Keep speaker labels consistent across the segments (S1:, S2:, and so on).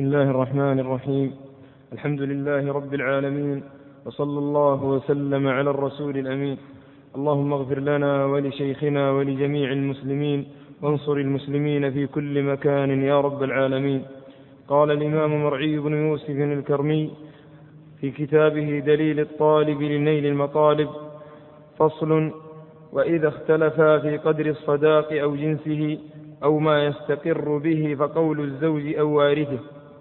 S1: بسم الله الرحمن الرحيم. الحمد لله رب العالمين، وصلى الله وسلم على الرسول الأمين. اللهم اغفر لنا ولشيخنا ولجميع المسلمين، وانصر المسلمين في كل مكان يا رب العالمين. قال الإمام مرعي بن يوسف الكرمي في كتابه دليل الطالب لنيل المطالب: فصل: وإذا اختلفا في قدر الصداق أو جنسه أو ما يستقر به فقول الزوج أو وارثه.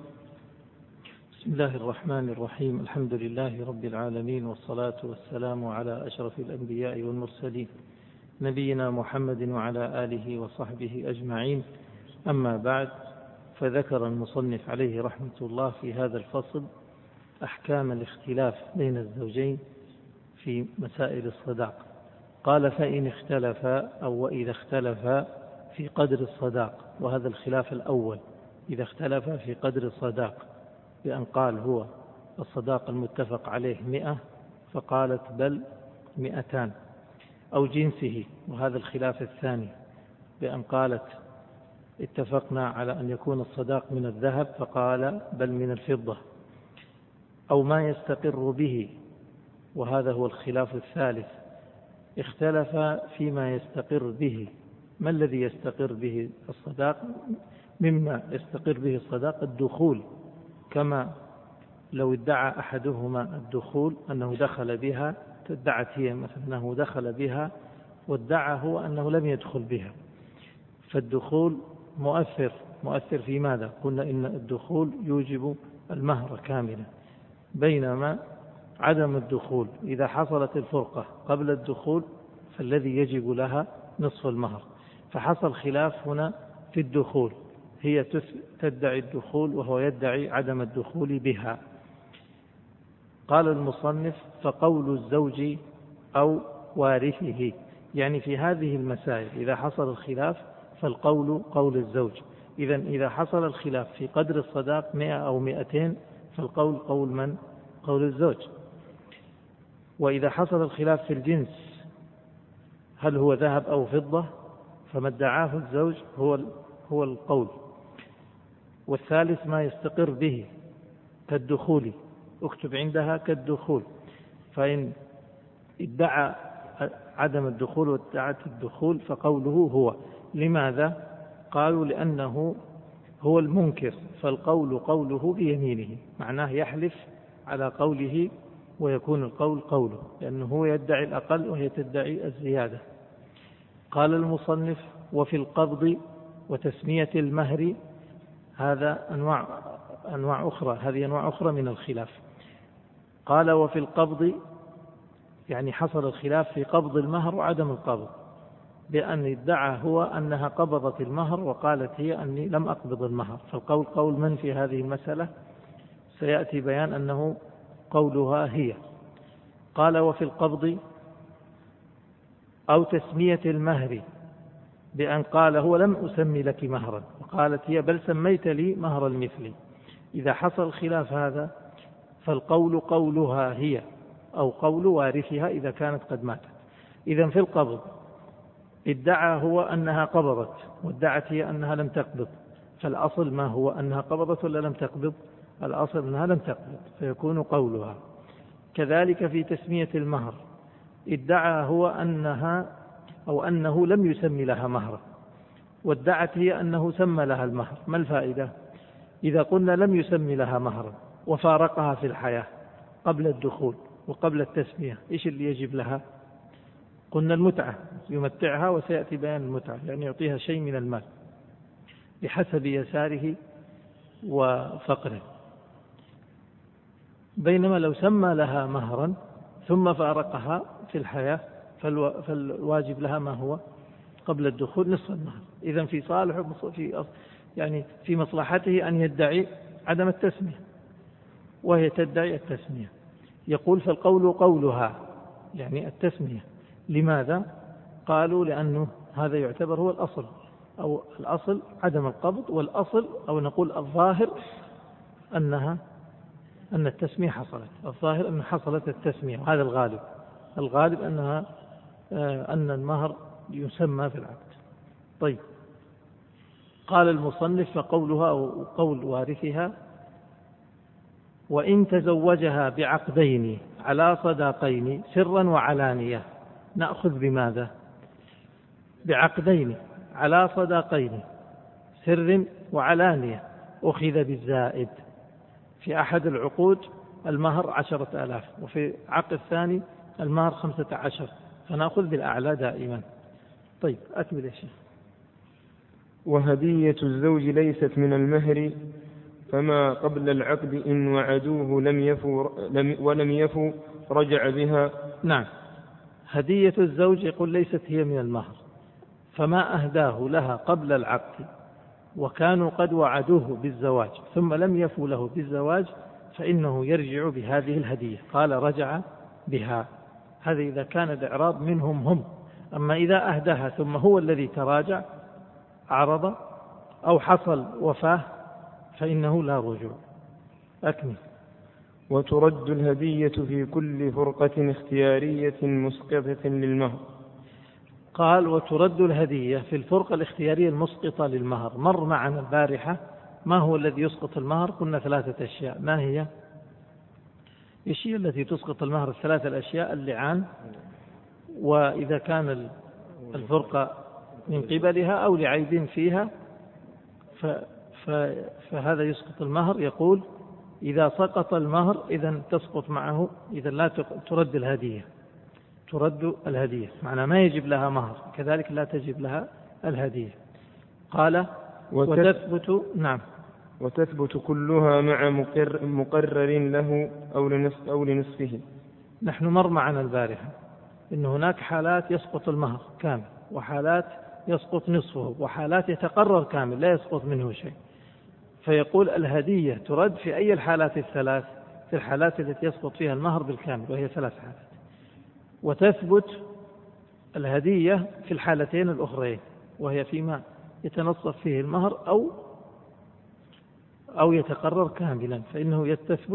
S2: بسم الله الرحمن الرحيم. الحمد لله رب العالمين، والصلاة والسلام على أشرف الأنبياء والمرسلين، نبينا محمد وعلى آله وصحبه أجمعين. أما بعد، فذكر المصنف عليه رحمة الله في هذا الفصل أحكام الاختلاف بين الزوجين في مسائل الصداق. قال: فإن اختلفا أو وإذا اختلفا في قدر الصداق، وهذا الخلاف الأول، إذا اختلفا في قدر الصداق، بأن قال هو الصداق المتفق عليه 100 فقالت بل 200، أو جنسه، وهذا الخلاف الثاني، بأن قالت اتفقنا على أن يكون الصداق من الذهب فقال بل من الفضة، أو ما يستقر به، وهذا هو الخلاف الثالث، اختلف فيما يستقر به. ما الذي يستقر به الصداق؟ مما يستقر به الصداق الدخول، كما لو ادعى أحدهما الدخول أنه دخل بها، ادعت هي مثلا أنه دخل بها وادعى هو أنه لم يدخل بها، فالدخول مؤثر في ماذا؟ قلنا إن الدخول يوجب المهر كاملا، بينما عدم الدخول إذا حصلت الفرقة قبل الدخول فالذي يجب لها نصف المهر. فحصل خلاف هنا في الدخول، هي تدعي الدخول وهو يدعي عدم الدخول بها. قال المصنف: فقول الزوج أو وارثه، يعني في هذه المسائل إذا حصل الخلاف فالقول قول الزوج. إذا حصل الخلاف في قدر الصداق 100 أو 200 فالقول قول من؟ قول الزوج. وإذا حصل الخلاف في الجنس، هل هو ذهب أو فضة، فما ادعاه الزوج هو القول. والثالث ما يستقر به كالدخول، اكتب عندها كالدخول، فإن ادعى عدم الدخول وادعت الدخول فقوله هو. لماذا؟ قالوا لأنه هو المنكر، فالقول قوله بيمينه، معناه يحلف على قوله ويكون القول قوله، لأنه هو يدعي الأقل وهي تدعي الزيادة. قال المصنف: وفي القبض وتسمية المهر، هذا أنواع أخرى، هذه أنواع أخرى من الخلاف. قال: وفي القبض، يعني حصل الخلاف في قبض المهر وعدم القبض، بأن ادعى هو أنها قبضت المهر وقالت هي أني لم أقبض المهر، فالقول قول من في هذه المسألة؟ سيأتي بيان أنه قولها هي. قال: وفي القبض أو تسمية المهر، بأن قال هو لم أسمي لك مهرا وقالت هي بل سميت لي مهر المثل. إذا حصل الخلاف هذا فالقول قولها هي، أو قول وارثها إذا كانت قد ماتت. إذن في القبض ادعى هو أنها قبضت وادعت هي أنها لم تقبض، فالأصل ما هو؟ أنها قبضت ولا لم تقبض؟ الأصل أنها لم تقبض، فيكون قولها. كذلك في تسمية المهر، ادعى هو أنه لم يسمي لها مهرا وادعت هي أنه سمى لها المهر. ما الفائدة؟ إذا قلنا لم يسمي لها مهرا وفارقها في الحياة قبل الدخول وقبل التسمية، إيش اللي يجب لها؟ قلنا المتعة، يمتعها، وسيأتي بيان المتعة، يعني يعطيها شيء من المال بحسب يساره وفقره. بينما لو سمى لها مهرا ثم فارقها في الحياة فالواجب لها ما هو قبل الدخول نصف المهر. إذن في صالح في مصلحته أن يدعي عدم التسمية وهي تدعي التسمية. يقول: فالقول قولها، يعني التسمية. لماذا؟ قالوا لأنه هذا يعتبر هو الأصل، أو الأصل عدم القبض، والأصل أو نقول الظاهر أن التسمية حصلت، الظاهر أن حصلت التسمية، وهذا الغالب أن المهر يسمى في العقد. طيب، قال المصنف: فقولها أو قول وارثها وإن تزوجها بعقدين على صداقين سرا وعلانية، نأخذ بماذا؟ بعقدين على صداقين سر وعلانية، أخذ بالزائد. في أحد العقود المهر 10,000، وفي عقد الثاني المهر 15، فنأخذ بالأعلى دائما. طيب أكمل يا شيخ.
S1: وهدية الزوج ليست من المهر، فما قبل العقد إن وعدوه ولم يفوا رجع بها.
S2: نعم، هدية الزوج يقول ليست هي من المهر، فما أهداه لها قبل العقد وكانوا قد وعدوه بالزواج ثم لم يفوا له بالزواج فإنه يرجع بهذه الهدية. قال رجع بها. هذا إذا كان الإعراض منهم هم. أما إذا أهداها ثم هو الذي تراجع أعرض أو حصل وفاة فإنه لا رجوع. أكمل.
S1: وترد الهدية في كل فرقة اختيارية مسقطة للمهر.
S2: قال وترد الهدية في الفرقة الاختيارية المسقطة للمهر. مر معنا البارحة ما هو الذي يسقط المهر؟ قلنا 3 أشياء. ما هي؟ إيش هي التي تسقط المهر؟ 3 الأشياء: اللعان، وإذا كان الفرقة من قبلها أو لعيب فيها فهذا يسقط المهر. يقول إذا سقط المهر إذن تسقط معه، إذن لا ترد الهدية. ترد الهدية معنى ما يجب لها مهر، كذلك لا تجب لها الهدية. قال وتثبت. نعم.
S1: وتثبت كلها مع مقرر له أو لنصفه.
S2: نحن مر معنا البارحة إن هناك حالات يسقط المهر كامل، وحالات يسقط نصفه، وحالات يتقرر كامل لا يسقط منه شيء. فيقول الهدية ترد في أي الحالات الثلاث؟ في الحالات التي يسقط فيها المهر بالكامل، وهي 3 حالات. وتثبت الهدية في الحالتين الأخرين، وهي فيما يتنصف فيه المهر أو يتقرر كاملا، فإنه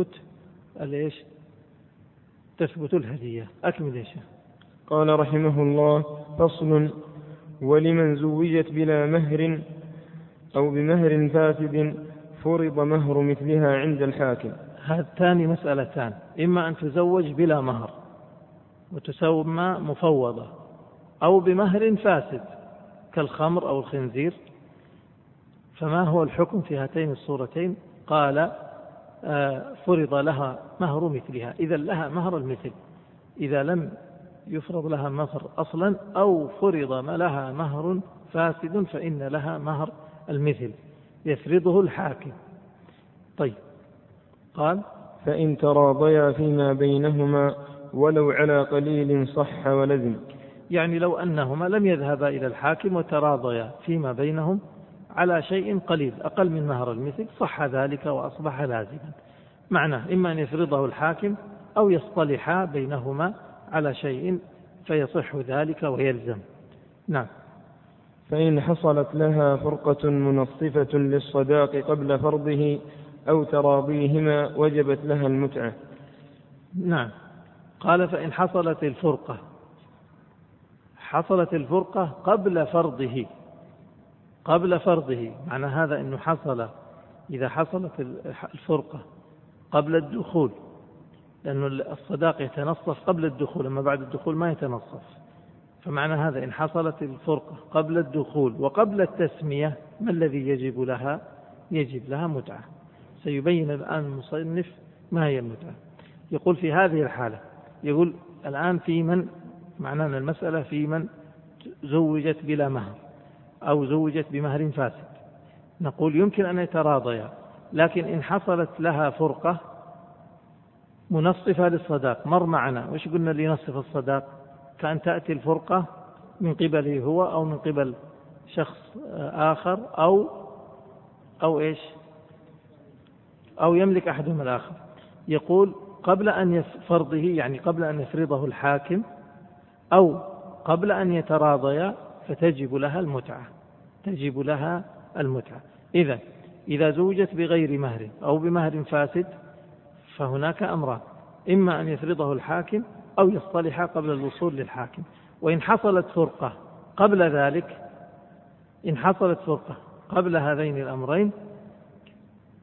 S2: تثبت الهدية. أكمل يا شيخ.
S1: قال رحمه الله: فصل: ولمن زوجت بلا مهر أو بمهر فاسد فرض مهر مثلها عند الحاكم.
S2: هاتان مسألتان: إما أن تزوج بلا مهر وتسمى مفوضة، أو بمهر فاسد كالخمر أو الخنزير. فما هو الحكم في هاتين الصورتين؟ قال فرض لها مهر مثلها، إذا لها مهر المثل. إذا لم يفرض لها مهر أصلا أو فرض لها مهر فاسد فإن لها مهر المثل يفرضه الحاكم. طيب، قال
S1: فإن تراضيا فيما بينهما ولو على قليل صح ولزم.
S2: يعني لو أنهما لم يذهبا إلى الحاكم وتراضيا فيما بينهم على شيء قليل أقل من مهر المثل صح ذلك وأصبح لازما. معناه إما أن يفرضه الحاكم أو يصطلحا بينهما على شيء فيصح ذلك ويلزم. نعم.
S1: فإن حصلت لها فرقة منصفة للصداق قبل فرضه أو تراضيهما وجبت لها المتعة.
S2: نعم. قال فإن حصلت الفرقة قبل فرضه، معنى هذا أنه إذا حصلت الفرقة قبل الدخول، لأن الصداق يتنصف قبل الدخول، أما بعد الدخول ما يتنصف. فمعنى هذا إن حصلت الفرقة قبل الدخول وقبل التسمية ما الذي يجب لها؟ يجب لها متعة. سيبين الآن المصنف ما هي المتعة. يقول في هذه الحالة، يقول الآن في من، معنانا المسألة في من زوجت بلا مهر أو زوجت بمهر فاسد. نقول يمكن أن يتراضيا، لكن إن حصلت لها فرقة منصفة للصداق، مر معنا وش قلنا اللي ينصف الصداق؟ كأن تأتي الفرقة من قبله هو أو من قبل شخص آخر أو يملك أحدهم الآخر. يقول قبل أن فرضه، يعني قبل أن يفرضه الحاكم أو قبل أن يتراضيا، فتجب لها المتعة. إذا زوجت بغير مهر أو بمهر فاسد فهناك أمران: إما أن يفرضه الحاكم أو يصطلح قبل الوصول للحاكم. وإن حصلت فرقة قبل ذلك، إن حصلت فرقة قبل هذين الأمرين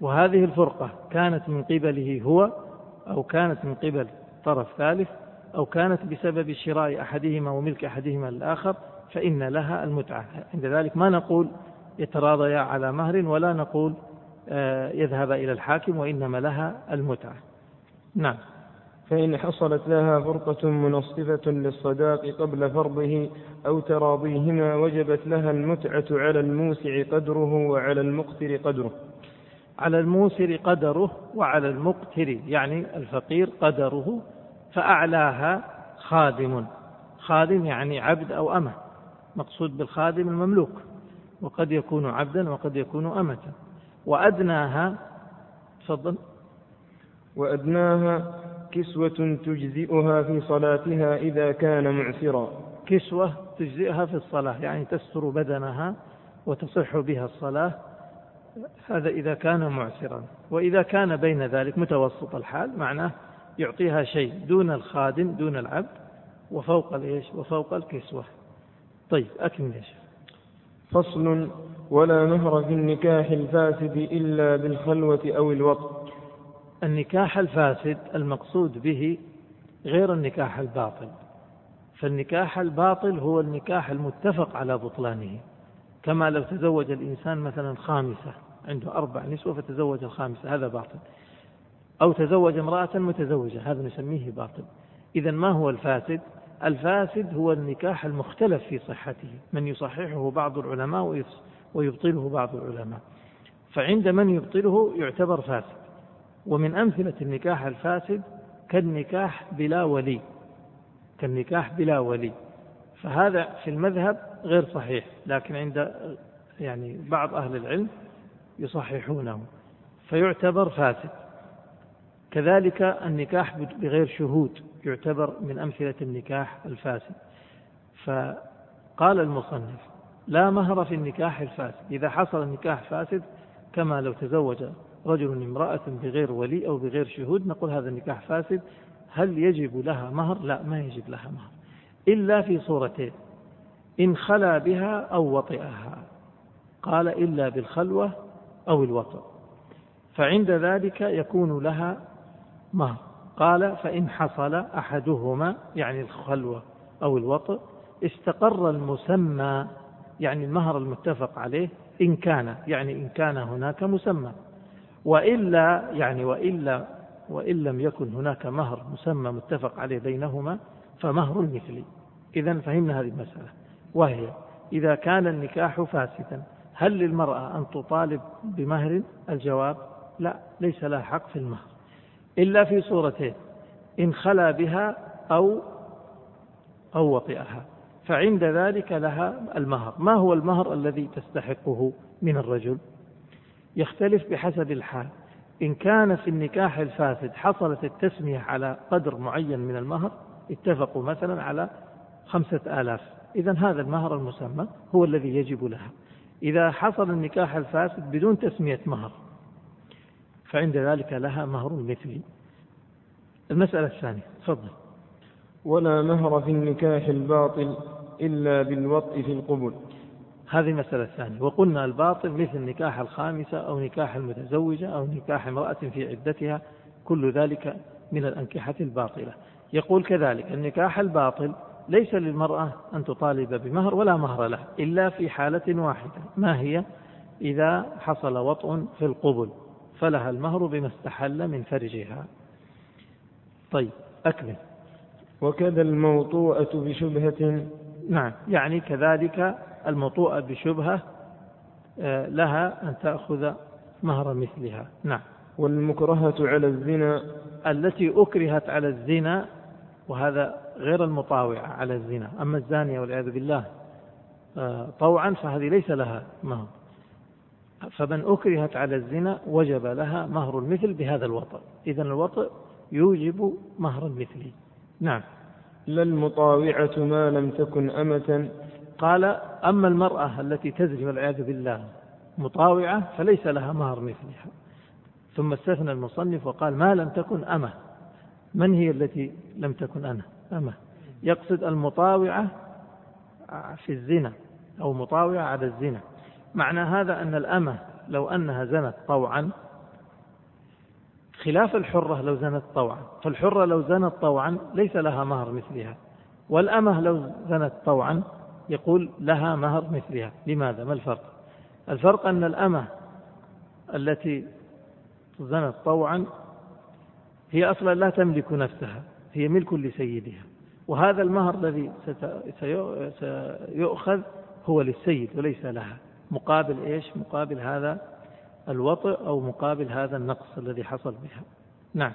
S2: وهذه الفرقة كانت من قبله هو أو كانت من قبل طرف ثالث أو كانت بسبب شراء أحدهما وملك أحدهما الآخر فإن لها المتعة. عند ذلك ما نقول يتراضيا على مهر ولا نقول يذهب إلى الحاكم، وإنما لها المتعة. نعم.
S1: فإن حصلت لها فرقة منصفة للصداق قبل فرضه أو تراضيهما وجبت لها المتعة على الموسع قدره وعلى المقتر قدره.
S2: على الموسر قدره وعلى المقتر يعني الفقير قدره، فأعلاها خادم. خادم يعني عبد أو أمة، مقصود بالخادم المملوك، وقد يكون عبدا وقد يكون أمة. وأدناها تفضل.
S1: وأدناها كسوة تجزئها في صلاتها إذا كان معسرا.
S2: كسوة تجزئها في الصلاة يعني تستر بدنها وتصح بها الصلاة، هذا إذا كان معسرا. وإذا كان بين ذلك متوسط الحال معناه يعطيها شيء دون الخادم دون العبد وفوق وفوق الكسوة. طيب أكمل يا شيخ.
S1: فصل. ولا مهر في النكاح الفاسد إلا بالخلوة أو الوطء.
S2: النكاح الفاسد المقصود به غير النكاح الباطل، فالنكاح الباطل هو النكاح المتفق على بطلانه، كما لو تزوج الإنسان مثلا خامسة، عنده 4 نسوة فتزوج الخامسة، هذا باطل. أو تزوج امرأة متزوجة، هذا نسميه باطل. إذن ما هو الفاسد؟ الفاسد هو النكاح المختلف في صحته، من يصححه بعض العلماء ويبطله بعض العلماء، فعند من يبطله يعتبر فاسد. ومن أمثلة النكاح الفاسد كالنكاح بلا ولي، فهذا في المذهب غير صحيح، لكن عند بعض أهل العلم يصححونه فيعتبر فاسد. كذلك النكاح بغير شهود يعتبر من أمثلة النكاح الفاسد. فقال المصنف لا مهر في النكاح الفاسد. إذا حصل النكاح فاسد كما لو تزوج رجل امرأة بغير ولي أو بغير شهود، نقول هذا النكاح فاسد. هل يجب لها مهر؟ لا، ما يجب لها مهر إلا في صورتين: إن خلا بها أو وطئها. قال إلا بالخلوة أو الوطئ، فعند ذلك يكون لها مهر. قال فإن حصل أحدهما يعني الخلوة أو الوطئ استقر المسمى يعني المهر المتفق عليه، إن كان هناك مسمى، وإلا وإن لم يكن هناك مهر مسمى متفق عليه بينهما فمهر مثلي. إذن فهمنا هذه المسألة، وهي إذا كان النكاح فاسدا هل للمرأة أن تطالب بمهر؟ الجواب لا، ليس لها حق في المهر إلا في صورتين: إن خلا بها أو وطئها، فعند ذلك لها المهر. ما هو المهر الذي تستحقه من الرجل؟ يختلف بحسب الحال. إن كان في النكاح الفاسد حصلت التسمية على قدر معين من المهر، اتفقوا مثلا على 5000، إذن هذا المهر المسمى هو الذي يجب لها. إذا حصل النكاح الفاسد بدون تسمية مهر فعند ذلك لها مهر مثلي. المسألة الثانية تفضل.
S1: ولا مهر في النكاح الباطل إلا بالوطء في القبل.
S2: هذه المسألة الثانية. وقلنا الباطل مثل نكاح الخامسة أو نكاح المتزوجة أو نكاح امرأة في عدتها، كل ذلك من الأنكحة الباطلة. يقول كذلك النكاح الباطل ليس للمرأة أن تطالب بمهر ولا مهر له إلا في حالة واحدة، ما هي؟ إذا حصل وطء في القبل فلها المهر بما استحل من فرجها. طيب أكمل.
S1: وكذا الموطوءة بشبهة.
S2: نعم، يعني كذلك الموطوءة بشبهة لها أن تأخذ مهر مثلها. نعم.
S1: والمكرهة على الزنا.
S2: التي أكرهت على الزنا، وهذا غير المطاوعة على الزنا. أما الزانية والعياذ بالله طوعا فهذه ليس لها مهر، فمن أكرهت على الزنا وجب لها مهر المثل بهذا الوطء. إذن الوطء يوجب مهر المثل. نعم.
S1: لا المطاوعة ما لم تكن أمة.
S2: قال أما المرأة التي تزني والعياذ بالله مطاوعة فليس لها مهر مثلها، ثم استثنى المصنف وقال ما لم تكن أمة. من هي التي لم تكن أمة؟ يقصد المطاوعة في الزنا أو مطاوعة على الزنا. معنى هذا أن الأمة لو أنها زنت طوعا خلاف الحرة لو زنت طوعا، فالحرة لو زنت طوعا ليس لها مهر مثلها، والأمة لو زنت طوعا يقول لها مهر مثلها. لماذا؟ ما الفرق؟ الفرق أن الأمة التي زنت طوعا هي أصلا لا تملك نفسها، هي ملك لسيدها، وهذا المهر الذي سيؤخذ هو للسيد وليس لها، مقابل إيش؟ مقابل هذا الوطئ أو مقابل هذا النقص الذي حصل بها. نعم.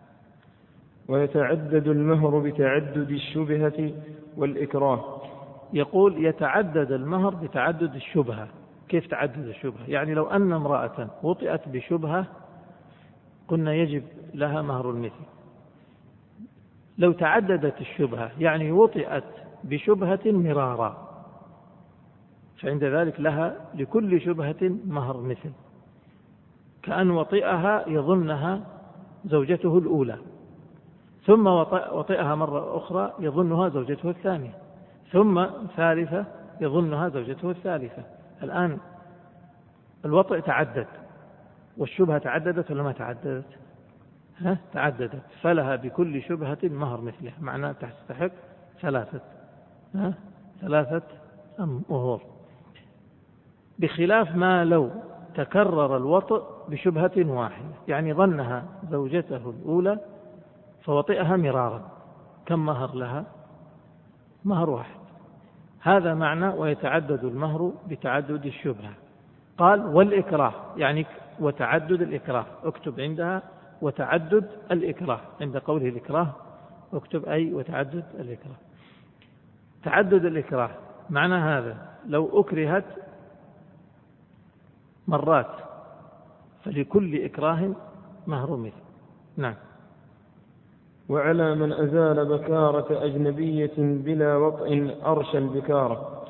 S1: ويتعدد المهر بتعدد الشبهة والإكراه.
S2: يقول يتعدد المهر بتعدد الشبهة. كيف تعدد الشبهة؟ يعني لو أن امرأة وطئت بشبهة قلنا يجب لها مهر المثل. لو تعددت الشبهة يعني وطئت بشبهة مرارا، فعند ذلك لها لكل شبهة مهر مثل، كأن وطئها يظنها زوجته الأولى، ثم وطئها مرة أخرى يظنها زوجته الثانية، ثم ثالثة يظنها زوجته الثالثة. الآن الوطئ تعدد والشبهة تعددت ولا ما تعددت؟ تعددت، فلها بكل شبهة مهر مثلها، معناه تستحق ثلاثة مهور، بخلاف ما لو تكرر الوطئ بشبهة واحدة، يعني ظنها زوجته الأولى فوطئها مرارا، كم مهر لها؟ مهر واحد. هذا معنى ويتعدد المهر بتعدد الشبهة. قال والإكراه، يعني وتعدد الإكراه، اكتب عندها وتعدد الإكراه، عند قوله الإكراه اكتب أي وتعدد الإكراه. تعدد الإكراه معنى هذا لو أكرهت مرات فلكل إكراه مهر مثل. نعم.
S1: وعلى من أزال بكارة أجنبية بلا وطئ أرشى البكارة.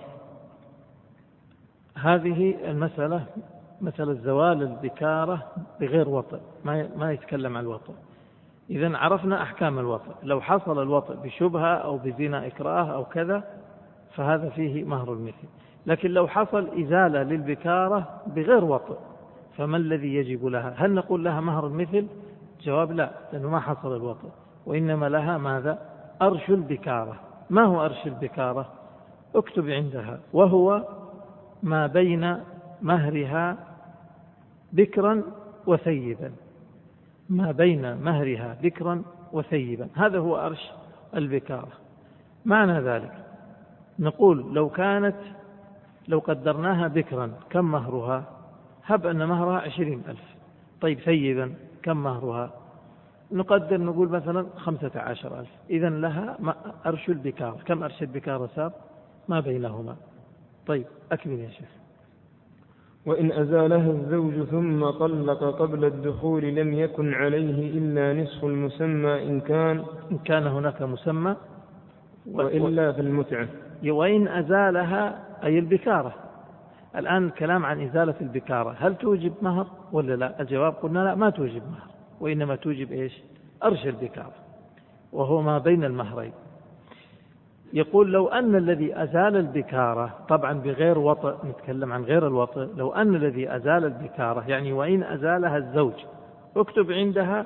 S2: هذه المسألة مثل زوال البكارة بغير وطئ، ما يتكلم عن الوطئ. إذن عرفنا أحكام الوطئ، لو حصل الوطئ بشبهة أو بزنا إكراه أو كذا فهذا فيه مهر المثل. لكن لو حصل إزالة للبكارة بغير وطئ فما الذي يجب لها؟ هل نقول لها مهر المثل؟ جواب لا، لأنه ما حصل الوطئ، وإنما لها ماذا؟ أرش البكارة. ما هو أرش البكارة؟ اكتب عندها وهو ما بين مهرها بكرا وثيبا، ما بين مهرها بكرا وثيبا، هذا هو أرش البكارة. معنى ذلك نقول لو قدرناها بكرا كم مهرها؟ هب أن مهرها 20,000. طيب ثيبا كم مهرها؟ نقدر نقول مثلا 15,000. إذن لها أرش البكارة. كم أرش البكارة صار؟ ما بينهما. طيب أكمل يا شيخ.
S1: وإن أزالها الزوج ثم طلق قبل الدخول لم يكن عليه إلا نصف المسمى إن كان
S2: هناك مسمى،
S1: وإلا في المتعة.
S2: وإن أزالها أي البكارة. الآن الكلام عن إزالة البكارة، هل توجب مهر ولا لا؟ الجواب قلنا لا، ما توجب مهر، وإنما توجب إيش؟ أرش البكارة، وهو ما بين المهرين. يقول لو أن الذي أزال البكارة، طبعا بغير وطئ، نتكلم عن غير الوطئ، لو أن الذي أزال البكارة يعني وإن أزالها الزوج، اكتب عندها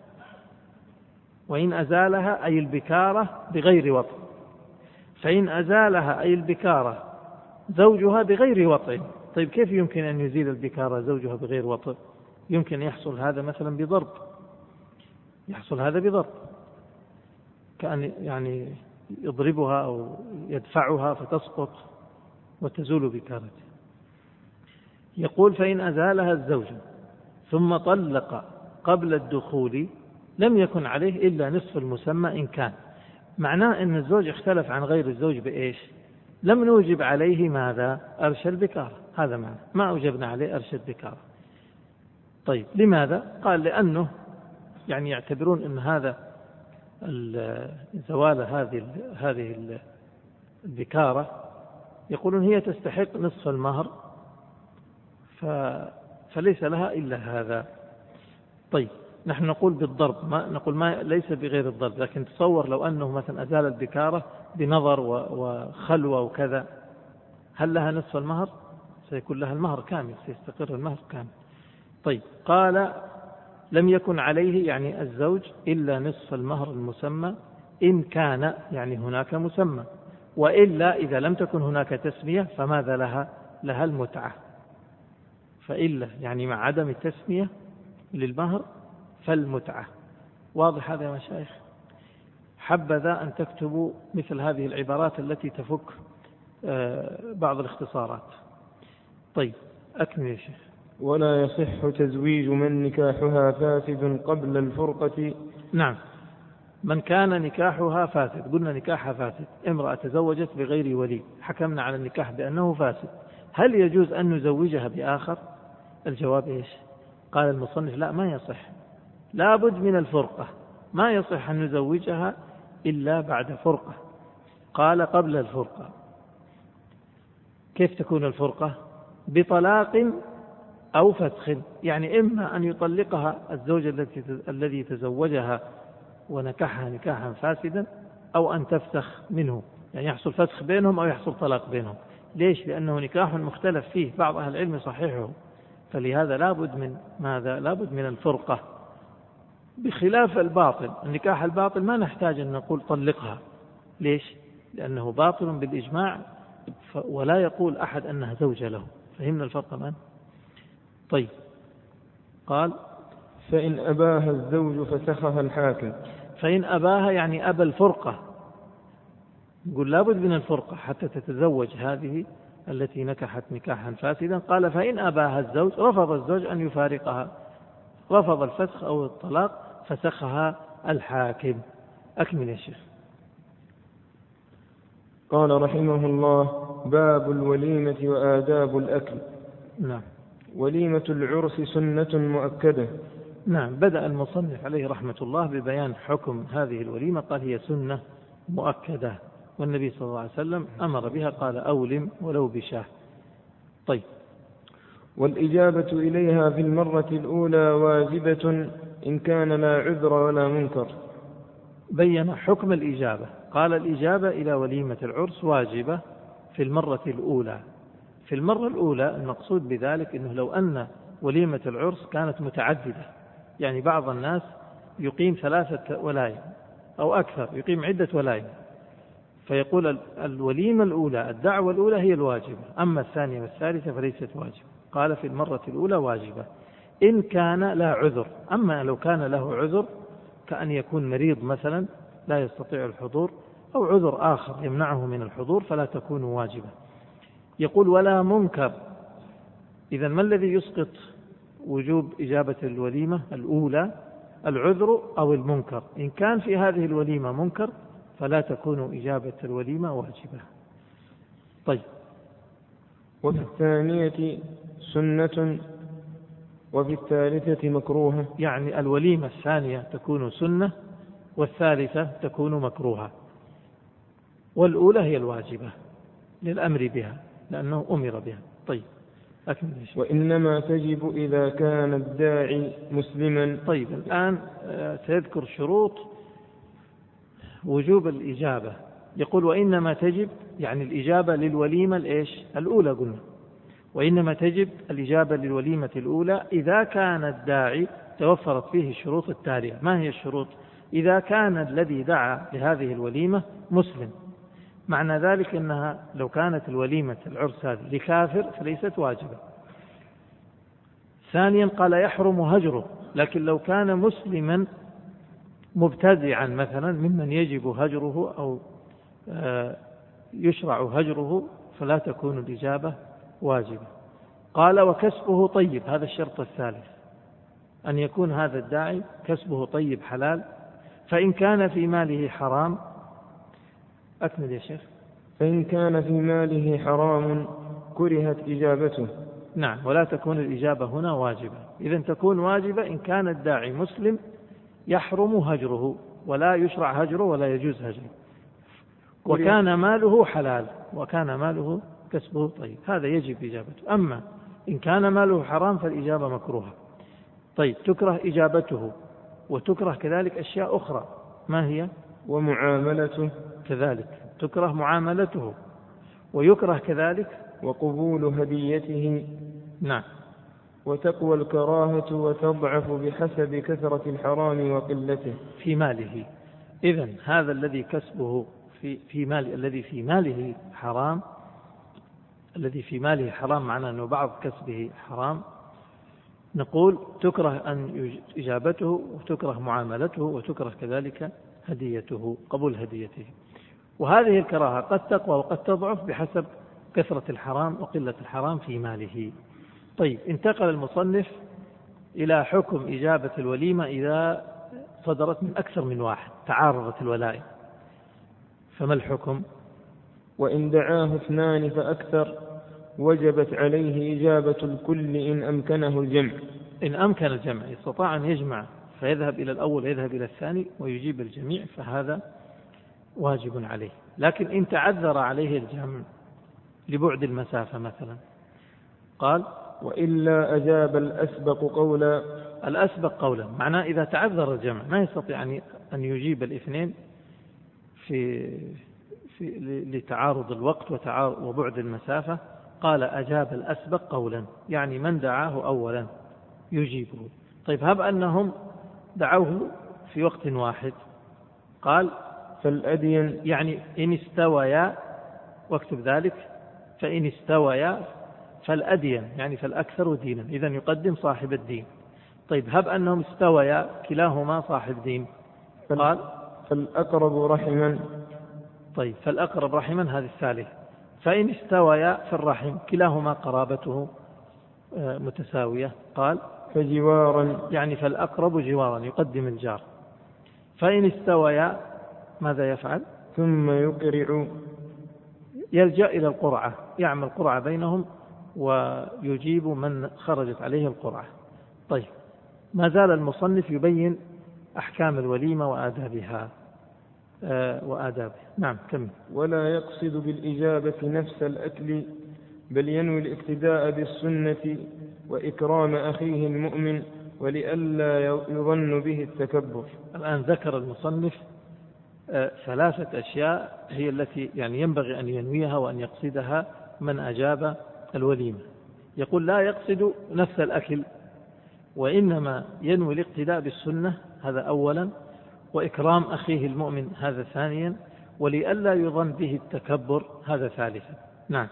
S2: وإن أزالها أي البكارة بغير وطئ، فإن أزالها أي البكارة زوجها بغير وطئ. طيب كيف يمكن أن يزيل البكارة زوجها بغير وطئ؟ يمكن يحصل هذا مثلا بضرب، يحصل هذا بضرب، كأن يعني يضربها أو يدفعها فتسقط وتزول بكارته. يقول فإن أزالها الزوج ثم طلق قبل الدخول لم يكن عليه إلا نصف المسمى إن كان. معناه أن الزوج اختلف عن غير الزوج بإيش؟ لم نوجب عليه ماذا؟ أرش البكارة. هذا معنى ما أوجبنا عليه أرش البكارة. طيب لماذا؟ قال لأنه يعني يعتبرون أن هذا زوال هذه البكارة، يقولون هي تستحق نصف المهر فليس لها إلا هذا. طيب نحن نقول بالضرب، ما نقول ما ليس بغير الضرب، لكن تصور لو أنه مثلا أزال البكارة بنظر وخلوة وكذا، هل لها نصف المهر؟ سيكون لها المهر كامل، سيستقر المهر كامل. طيب قال لم يكن عليه يعني الزوج إلا نصف المهر المسمى إن كان يعني هناك مسمى، وإلا إذا لم تكن هناك تسمية فماذا لها المتعة. فإلا يعني مع عدم التسمية للمهر فالمتعة. واضح هذا يا مشايخ؟ حبذا أن تكتبوا مثل هذه العبارات التي تفك بعض الاختصارات. طيب أكمل يا شيخ.
S1: ولا يصح تزويج من نكاحها فاسد قبل الفرقة.
S2: نعم، من كان نكاحها فاسد، قلنا نكاحها فاسد، امرأة تزوجت بغير ولي، حكمنا على النكاح بأنه فاسد، هل يجوز أن نزوجها بآخر؟ الجواب إيش؟ قال المصنف لا، ما يصح، لابد من الفرقة، ما يصح أن نزوجها إلا بعد فرقة. قال قبل الفرقة. كيف تكون الفرقة؟ بطلاق أو فسخ، يعني إما أن يطلقها الزوج الذي تزوجها ونكحها نكاحا فاسدا، أو أن تفسخ منه، يعني يحصل فسخ بينهم أو يحصل طلاق بينهم. ليش؟ لأنه نكاح مختلف فيه، بعض أهل العلم يصححه، فلهذا لابد من ماذا؟ لابد من الفرقة. بخلاف الباطل، النكاح الباطل ما نحتاج أن نقول طلقها. ليش؟ لأنه باطل بالإجماع، ولا يقول أحد أنها زوجة له. فهمنا الفرق الآن؟ طيب، قال
S1: فإن أباها الزوج فسخها الحاكم.
S2: فإن أباها يعني أبى الفرقة، يقول لابد من الفرقة حتى تتزوج هذه التي نكحت نكاحا فاسدا. قال فإن أباها الزوج، رفض الزوج أن يفارقها، رفض الفسخ أو الطلاق، فسخها الحاكم. أكمل يا شيخ.
S1: قال رحمه الله: باب الوليمة وآداب الأكل.
S2: نعم.
S1: وليمة العرس سنة مؤكدة.
S2: نعم، بدأ المصنف عليه رحمة الله ببيان حكم هذه الوليمة، قال هي سنة مؤكدة، والنبي صلى الله عليه وسلم أمر بها، قال أولم ولو بشاه. طيب.
S1: والإجابة إليها في المرة الأولى واجبة إن كان لا عذر ولا منكر.
S2: بين حكم الإجابة، قال الإجابة إلى وليمة العرس واجبة في المرة الأولى. في المرة الأولى المقصود بذلك أنه لو أن وليمة العرس كانت متعددة، يعني بعض الناس يقيم 3 ولايم أو أكثر، يقيم عدة ولايم، فيقول الوليمة الأولى، الدعوة الأولى هي الواجبة، أما الثانية والثالثة فليست واجبة. قال في المرة الأولى واجبة إن كان لا عذر. أما لو كان له عذر، كأن يكون مريض مثلا لا يستطيع الحضور، أو عذر آخر يمنعه من الحضور، فلا تكون واجبة. يقول ولا منكر. إذن ما الذي يسقط وجوب إجابة الوليمة الأولى؟ العذر أو المنكر. إن كان في هذه الوليمة منكر فلا تكون إجابة الوليمة واجبة. طيب.
S1: وفي الثانية سنة وفي الثالثة مكروهة.
S2: يعني الوليمة الثانية تكون سنة والثالثة تكون مكروهة، والأولى هي الواجبة للأمر بها لأنه أمر بها. طيب أكمل.
S1: وإنما تجب إذا كان الداعي مسلما.
S2: طيب الآن سيذكر شروط وجوب الإجابة. يقول وإنما تجب، يعني الإجابة للوليمة الأولى قلنا، وإنما تجب الإجابة للوليمة الأولى إذا كان الداعي توفرت فيه الشروط التالية. ما هي الشروط؟ إذا كان الذي دعا لهذه الوليمة مسلم، معنى ذلك أنها لو كانت الوليمة العرس هذه لكافر فليست واجبة. ثانيا قال يحرم هجره، لكن لو كان مسلما مبتدعا مثلا ممن يجب هجره أو يشرع هجره فلا تكون الإجابة واجبة. قال وكسبه طيب، هذا الشرط الثالث، أن يكون هذا الداعي كسبه طيب حلال. فإن كان في ماله حرام. أكمل يا شيخ.
S1: فإن كان في ماله حرام كرهت إجابته.
S2: نعم، ولا تكون الإجابة هنا واجبة. إذن تكون واجبة إن كان الداعي مسلم يحرم هجره ولا يشرع هجره ولا يجوز هجره، وكان ماله حلال، وكان ماله كسبه طيب، هذا يجب إجابته. أما إن كان ماله حرام فالإجابة مكروهة. طيب تكره إجابته، وتكره كذلك أشياء أخرى. ما هي؟
S1: ومعاملته،
S2: كذلك تكره معاملته، ويكره كذلك
S1: وقبول هديته.
S2: نعم،
S1: وتقوى الكراهة وتضعف بحسب كثرة الحرام وقلته
S2: في ماله. إذن هذا الذي كسبه في مال الذي في ماله حرام، الذي في ماله حرام معناه أنه بعض كسبه حرام، نقول تكره أن إجابته وتكره معاملته وتكره كذلك هديته، قبول هديته. وهذه الكراهة قد تقوى وقد تضعف بحسب كثرة الحرام وقلة الحرام في ماله. طيب، انتقل المصنف إلى حكم إجابة الوليمة إذا صدرت من أكثر من واحد، تعارضت الولائم، فما الحكم؟
S1: وإن دعاه 2 فأكثر وجبت عليه إجابة الكل إن أمكنه الجمع.
S2: إن أمكن الجمع، استطاع أن يجمع فيذهب إلى الأول ويذهب إلى الثاني ويجيب الجميع، فهذا واجب عليه. لكن إن تعذر عليه الجمع لبعد المسافة مثلا، قال
S1: وإلا أجاب الأسبق قولا.
S2: الأسبق قولا معناه إذا تعذر الجمع ما يستطيع أن يجيب الاثنين لتعارض الوقت وبعد المسافة، قال أجاب الأسبق قولا، يعني من دعاه أولا يجيبه. طيب، هب أنهم دعوه في وقت واحد، قال
S1: فالأدين،
S2: يعني إن استويا، واكتب ذلك، فإن استويا فالأدين يعني فالأكثر دينا، إذن يقدم صاحب الدين. طيب، هب أنهم استويا كلاهما صاحب دين، قال
S1: فالأقرب رحما.
S2: طيب، فالأقرب رحما هذه الثالث. فإن استويا في الرحم كلاهما قرابته متساوية، قال
S1: فجوارا،
S2: يعني فالأقرب جوارا، يقدم الجار. فإن استويا ماذا يفعل؟
S1: ثم يقرع،
S2: يلجأ إلى القرعة، يعمل قرعة بينهم ويجيب من خرجت عليه القرعة. طيب، ما زال المصنف يبين أحكام الوليمة وآدابها وآدابه. نعم، كمل.
S1: ولا يقصد بالإجابة نفس الأكل، بل ينوي الاقتداء بالسنة وإكرام أخيه المؤمن ولئلا يظن به التكبر.
S2: الآن ذكر المصنف 3 أشياء هي التي يعني ينبغي أن ينويها وأن يقصدها من أجاب الوليمة. يقول لا يقصد نفس الأكل، وإنما ينوي الاقتداء بالسنة، هذا أولا، وإكرام أخيه المؤمن، هذا ثانيا، ولئلا يظن به التكبر، هذا ثالثا. نعم.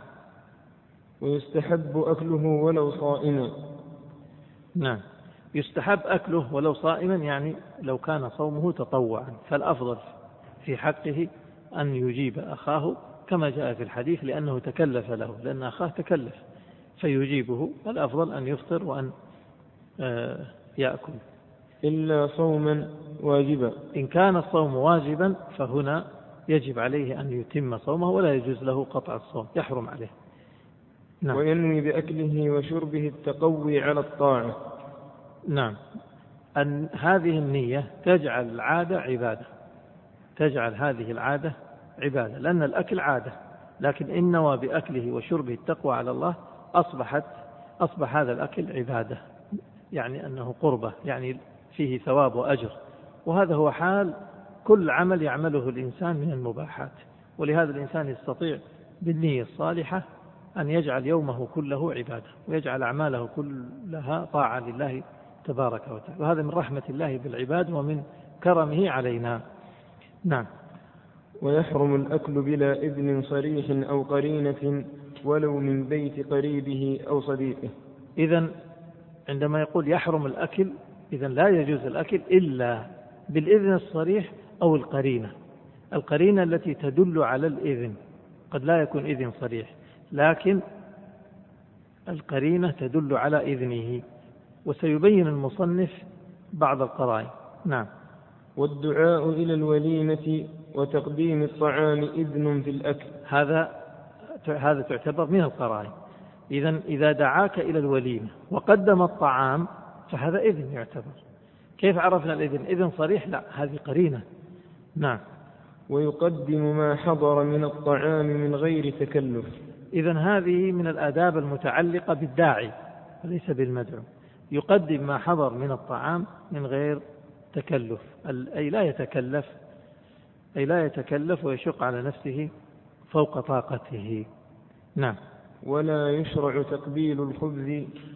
S1: ويستحب أكله ولو صائما.
S2: نعم، يستحب أكله ولو صائما، يعني لو كان صومه تطوعا، فالأفضل في حقه أن يجيب أخاه كما جاء في الحديث، لأنه تكلف له، لأن أخاه تكلف فيجيبه. الأفضل أن يفطر وأن يأكل.
S1: إلا صوما واجبا.
S2: إن كان الصوم واجبا فهنا يجب عليه أن يتم صومه ولا يجوز له قطع الصوم، يحرم عليه. نعم.
S1: وينوي بأكله وشربه التقوي على الطاعة.
S2: نعم، أن هذه النية تجعل العادة عبادة، تجعل هذه العادة عبادة، لأن الأكل عادة، لكن إن نوى بأكله وشربه التقوى على الله أصبح هذا الأكل عبادة، يعني أنه قربة، يعني فيه ثواب وأجر. وهذا هو حال كل عمل يعمله الإنسان من المباحات. ولهذا الإنسان يستطيع بالنية الصالحة أن يجعل يومه كله عبادة، ويجعل أعماله كلها طاعة لله تبارك وتعالى، وهذا من رحمة الله بالعباد ومن كرمه علينا. نعم.
S1: ويحرم الأكل بلا إذن صريح أو قرينة ولو من بيت قريبه أو صديقه.
S2: إذن عندما يقول يحرم الأكل، إذن لا يجوز الأكل إلا بالإذن الصريح أو القرينة. القرينة التي تدل على الإذن، قد لا يكون إذن صريح، لكن القرينة تدل على إذنه، وسيبين المصنف بعض القرائن. نعم.
S1: والدعاء إلى الوليمة وتقديم الطعام إذن في الأكل.
S2: هذا تعتبر من القرائن. إذن إذا دعاك إلى الوليمة وقدم الطعام فهذا إذن يعتبر. كيف عرفنا الإذن؟ إذن صريح؟ لا، هذه قرينة. نعم.
S1: ويقدم ما حضر من الطعام من غير تكلف.
S2: إذن هذه من الآداب المتعلقة بالداعي وليس بالمدعو. يقدم ما حضر من الطعام من غير تكلف، أي لا يتكلف ويشق على نفسه فوق طاقته. نعم.
S1: ولا يشرع تقبيل الخبز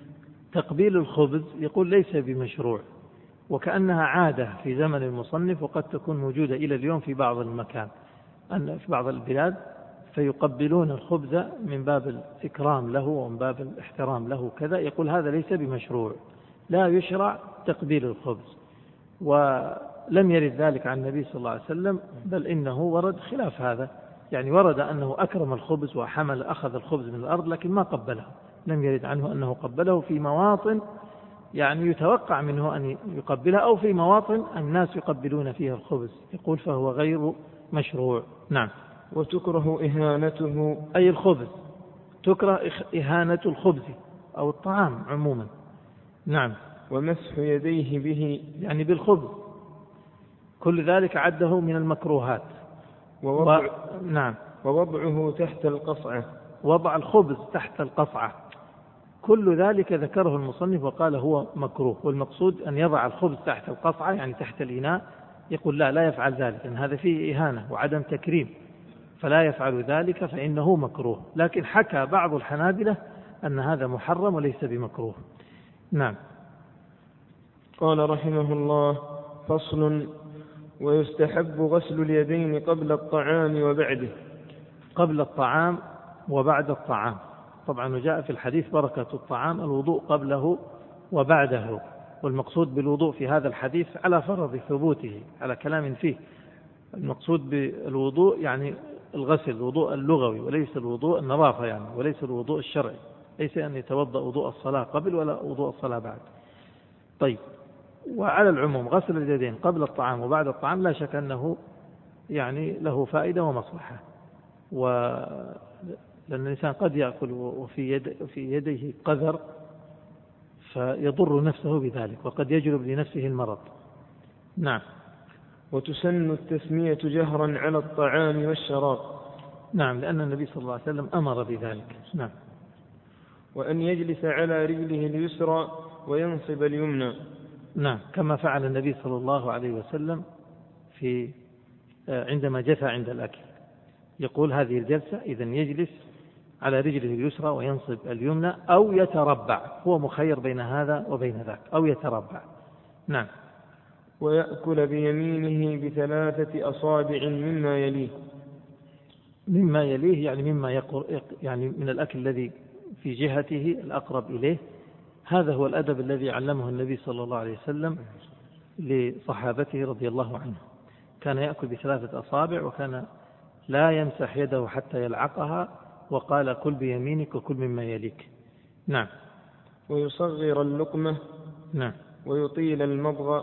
S2: تقبيل الخبز يقول ليس بمشروع، وكأنها عادة في زمن المصنف، وقد تكون موجودة إلى اليوم في بعض المكان، أن في بعض البلاد فيقبلون الخبز من باب الإكرام له ومن باب الاحترام له كذا. يقول هذا ليس بمشروع، لا يشرع تقبيل الخبز، ولم يرد ذلك عن النبي صلى الله عليه وسلم، بل إنه ورد خلاف هذا، يعني ورد أنه أكرم الخبز وحمل أخذ الخبز من الأرض لكن ما قبله، لم يرد عنه أنه قبله في مواطن يعني يتوقع منه أن يقبلها، أو في مواطن الناس يقبلون فيها الخبز، يقول فهو غير مشروع. نعم.
S1: وتكره إهانته،
S2: أي الخبز، تكره إهانة الخبز أو الطعام عموما. نعم.
S1: ومسح يديه به،
S2: يعني بالخبز، كل ذلك عده من المكروهات. نعم.
S1: ووضعه تحت القصعة،
S2: وضع الخبز تحت القصعة، كل ذلك ذكره المصنف وقال هو مكروه، والمقصود أن يضع الخبز تحت القصعة يعني تحت الإناء، يقول لا يفعل ذلك، إن هذا فيه إهانة وعدم تكريم، فلا يفعل ذلك فإنه مكروه. لكن حكى بعض الحنابلة أن هذا محرم وليس بمكروه. نعم.
S1: قال رحمه الله: فصل: ويستحب غسل اليدين قبل الطعام وبعده.
S2: قبل الطعام وبعد الطعام، طبعا جاء في الحديث بركة الطعام الوضوء قبله وبعده، والمقصود بالوضوء في هذا الحديث على فرض ثبوته على كلام فيه، المقصود بالوضوء يعني الغسل، الوضوء اللغوي وليس الوضوء النظافة يعني، وليس الوضوء الشرعي، ليس أن يتوضأ وضوء الصلاة قبل ولا وضوء الصلاة بعد. طيب، وعلى العموم غسل اليدين قبل الطعام وبعد الطعام لا شك أنه يعني له فائدة ومصلحة، لأن الإنسان قد يأكل وفي يديه قذر فيضر نفسه بذلك، وقد يجلب لنفسه المرض. نعم.
S1: وتسن التسمية جهرا على الطعام والشراب.
S2: نعم، لأن النبي صلى الله عليه وسلم أمر بذلك. نعم.
S1: وأن يجلس على رجله اليسرى وينصب اليمنى.
S2: نعم، كما فعل النبي صلى الله عليه وسلم عندما جثى عند الأكل، يقول هذه الجلسة إذن يجلس على رجله اليسرى وينصب اليمنى أو يتربع، هو مخير بين هذا وبين ذاك، أو يتربع. نعم.
S1: ويأكل بيمينه ب3 أصابع مما يليه.
S2: مما يليه يعني يعني من الأكل الذي في جهته الأقرب إليه. هذا هو الأدب الذي علمه النبي صلى الله عليه وسلم لصحابته رضي الله عنه، كان يأكل ب3 أصابع، وكان لا يمسح يده حتى يلعقها، وقال كل بيمينك وكل مما يليك. نعم.
S1: ويصغر اللقمة.
S2: نعم.
S1: ويطيل المضغ.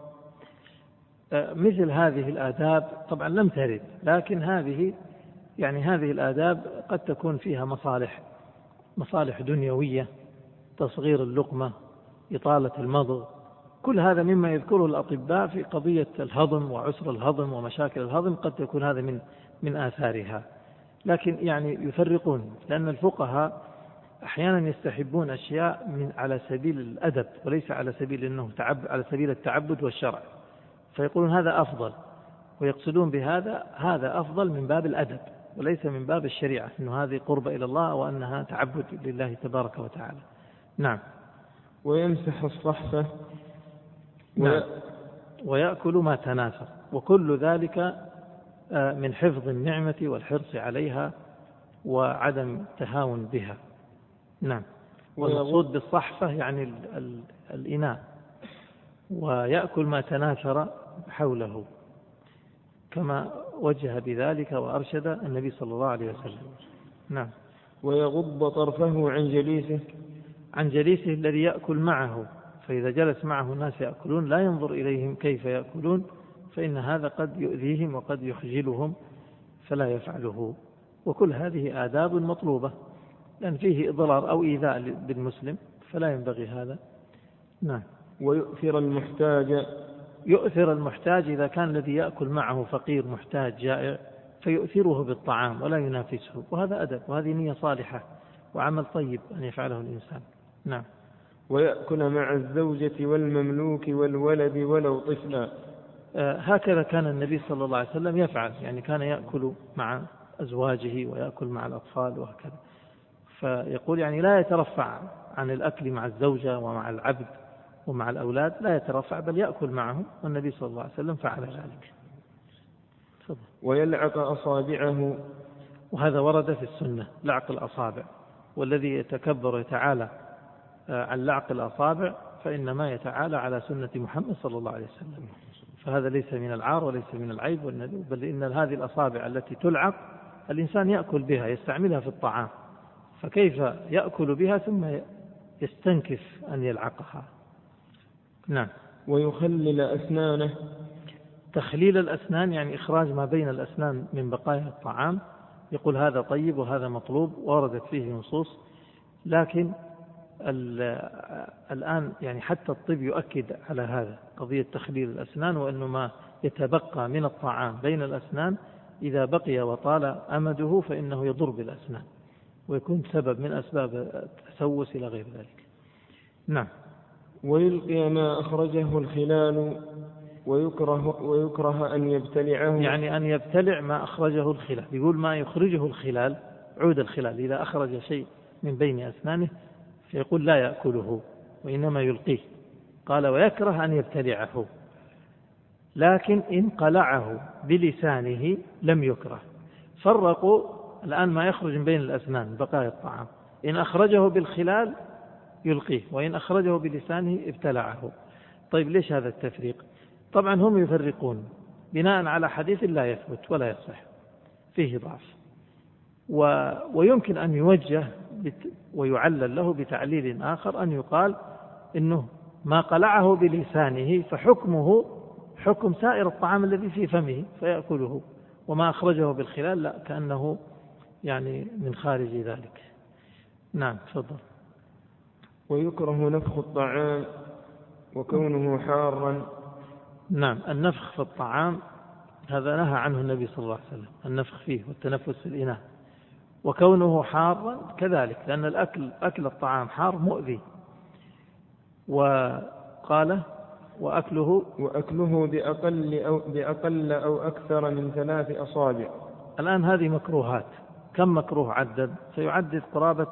S2: مثل هذه الآداب طبعا لم ترد، لكن هذه الآداب قد تكون فيها مصالح دنيوية، تصغير اللقمة، إطالة المضغ، كل هذا مما يذكره الأطباء في قضية الهضم وعسر الهضم ومشاكل الهضم، قد تكون هذا من آثارها. لكن يعني يفرقون، لأن الفقهاء أحيانا يستحبون أشياء على سبيل الأدب وليس على سبيل على سبيل التعبد والشرع، فيقولون هذا أفضل، ويقصدون بهذا هذا أفضل من باب الأدب وليس من باب الشريعة، إنه هذه قربة إلى الله وأنها تعبد لله تبارك وتعالى. نعم.
S1: ويمسح الصحفة.
S2: نعم. ويأكل ما تناثر، وكل ذلك من حفظ النعمة والحرص عليها وعدم التهاون بها. نعم. والمقصود بالصحفة يعني الإناء، ويأكل ما تناثر حوله، كما وجه بذلك وأرشد النبي صلى الله عليه وسلم. نعم.
S1: ويغض طرفه عن جليسه
S2: الذي يأكل معه، فإذا جلس معه الناس يأكلون لا ينظر إليهم كيف يأكلون، فإن هذا قد يؤذيهم وقد يخجلهم فلا يفعله. وكل هذه آداب مطلوبة، لأن فيه إضرار أو إيذاء بالمسلم، فلا ينبغي هذا. نعم.
S1: ويؤثر
S2: المحتاج إذا كان الذي يأكل معه فقير محتاج جائع فيؤثره بالطعام ولا ينافسه، وهذا أدب، وهذه نية صالحة وعمل طيب أن يفعله الإنسان. نعم.
S1: ويأكل مع الزوجة والمملوك والولد ولو طفلا.
S2: هكذا كان النبي صلى الله عليه وسلم يفعل، يعني كان يأكل مع أزواجه ويأكل مع الأطفال وهكذا. فيقول يعني لا يترفع عن الأكل مع الزوجة ومع العبد ومع الأولاد، لا يترفع بل يأكل معهم، والنبي صلى الله عليه وسلم فعل ذلك.
S1: ويلعق أصابعه،
S2: وهذا ورد في السنة لعق الأصابع، والذي يتكبر يتعالى عن لعق الأصابع فإنما يتعالى على سنة محمد صلى الله عليه وسلم، فهذا ليس من العار وليس من العيب، بل إن هذه الأصابع التي تلعق الإنسان يأكل بها يستعملها في الطعام، فكيف يأكل بها ثم يستنكف أن يلعقها؟ نعم.
S1: ويخلل أسنانه،
S2: تخليل الأسنان يعني إخراج ما بين الأسنان من بقايا الطعام، يقول هذا طيب وهذا مطلوب، وردت فيه نصوص، لكن الآن يعني حتى الطب يؤكد على هذا، قضية تخليل الأسنان، وأنه ما يتبقى من الطعام بين الأسنان إذا بقي وطال أمده فإنه يضر بالأسنان ويكون سبب من أسباب التسوس إلى غير ذلك. نعم.
S1: ويلقي ما أخرجه الخلال، ويكره أن يبتلعه،
S2: يعني أن يبتلع ما أخرجه الخلال، يقول ما يخرجه الخلال، عود الخلال إذا أخرج شيء من بين أسنانه فيقول لا يأكله وإنما يلقيه، قال ويكره أن يبتلعه، لكن إن قلعه بلسانه لم يكره. فرقوا الآن ما يخرج من بين الأسنان بقايا الطعام، إن أخرجه بالخلال يلقيه، وإن أخرجه بلسانه ابتلعه. طيب ليش هذا التفريق؟ طبعا هم يفرقون بناء على حديث لا يثبت ولا يصح، فيه ضعف، ويمكن أن يوجه ويعلل له بتعليل آخر، أن يقال إنه ما قلعه بلسانه فحكمه حكم سائر الطعام الذي في فمه فيأكله، وما أخرجه بالخلال لا، كأنه يعني من خارج ذلك. نعم تفضل.
S1: ويكره نفخ الطعام وكونه حارا.
S2: نعم، النفخ في الطعام هذا نهى عنه النبي صلى الله عليه وسلم، النفخ فيه والتنفس في الإناء، وكونه حارا كذلك، لأن أكل الطعام حار مؤذي. وقال وأكله بأقل أو أكثر من 3 أصابع. الآن هذه مكروهات، كم مكروه عدد؟ سيعدد قرابة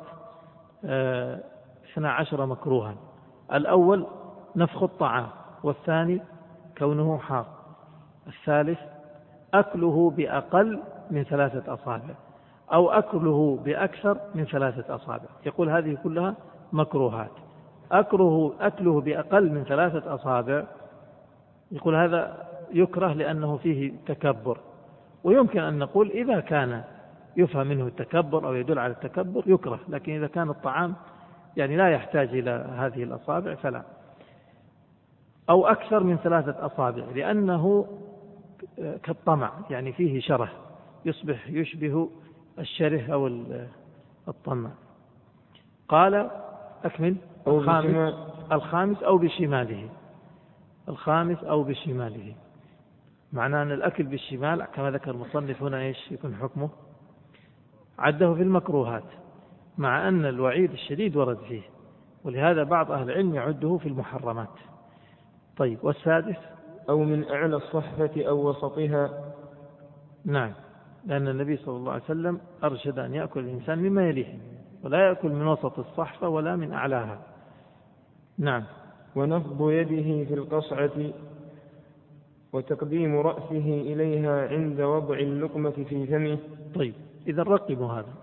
S2: 12 مكروها. الأول نفخ الطعام، والثاني كونه حار، الثالث أكله بأقل من 3 أصابع، أو أكله بأكثر من 3 أصابع. يقول هذه كلها مكروهات. أكله بأقل من 3 أصابع، يقول هذا يكره لأنه فيه تكبر، ويمكن أن نقول إذا كان يفهم منه التكبر أو يدل على التكبر يكره، لكن إذا كان الطعام يعني لا يحتاج إلى هذه الأصابع فلا. أو أكثر من 3 أصابع لأنه كالطمع، يعني فيه شره، يصبح يشبه الشره أو الطمع. قال أكمل. الخامس أو بشماله، معناه أن الأكل بالشمال كما ذكر المصنف هنا إيش يكون حكمه؟ عده في المكروهات، مع أن الوعيد الشديد ورد فيه، ولهذا بعض أهل العلم يعده في المحرمات. طيب والسادس؟
S1: أو من أعلى الصحفة أو وسطها.
S2: نعم، لأن النبي صلى الله عليه وسلم أرشد أن يأكل الإنسان مما يليه، ولا يأكل من وسط الصحفة ولا من أعلاها. نعم.
S1: ونفض يده في القصعة، وتقديم رأسه إليها عند وضع اللقمة في فمه.
S2: طيب إذا رقبوا هذا،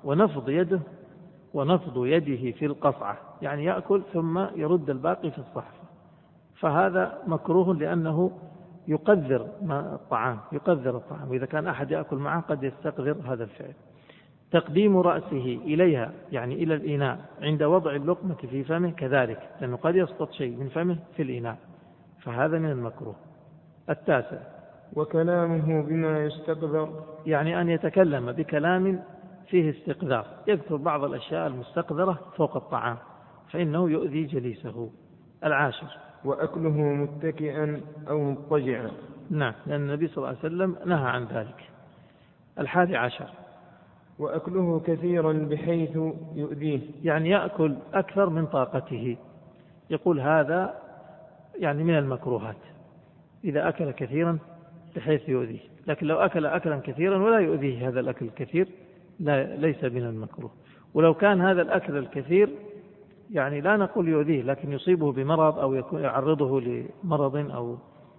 S2: ونفض يده في القصعة يعني يأكل ثم يرد الباقي في الصحفة، فهذا مكروه لأنه يقذر الطعام، وإذا كان أحد يأكل معه قد يستقذر هذا الفعل. تقديم رأسه إليها يعني إلى الإناء عند وضع اللقمة في فمه كذلك، لأنه قد يسقط شيء من فمه في الإناء، فهذا من المكروه. التاسع
S1: وكلامه بما يستقذر،
S2: يعني أن يتكلم بكلام فيه استقذار، يذكر بعض الأشياء المستقذرة فوق الطعام فإنه يؤذي جليسه. العاشر
S1: وأكله متكئا أو مضطجعا.
S2: نعم، لأن النبي صلى الله عليه وسلم نهى عن ذلك. 11
S1: وأكله كثيرا بحيث يؤذيه،
S2: يعني يأكل أكثر من طاقته، يقول هذا يعني من المكروهات إذا أكل كثيرا بحيث يؤذيه، لكن لو أكل أكلا كثيرا ولا يؤذيه هذا الأكل الكثير لا ليس من المكروه. ولو كان هذا الأكل الكثير يعني لا نقول يؤذيه، لكن يصيبه بمرض أو يعرضه لمرض أو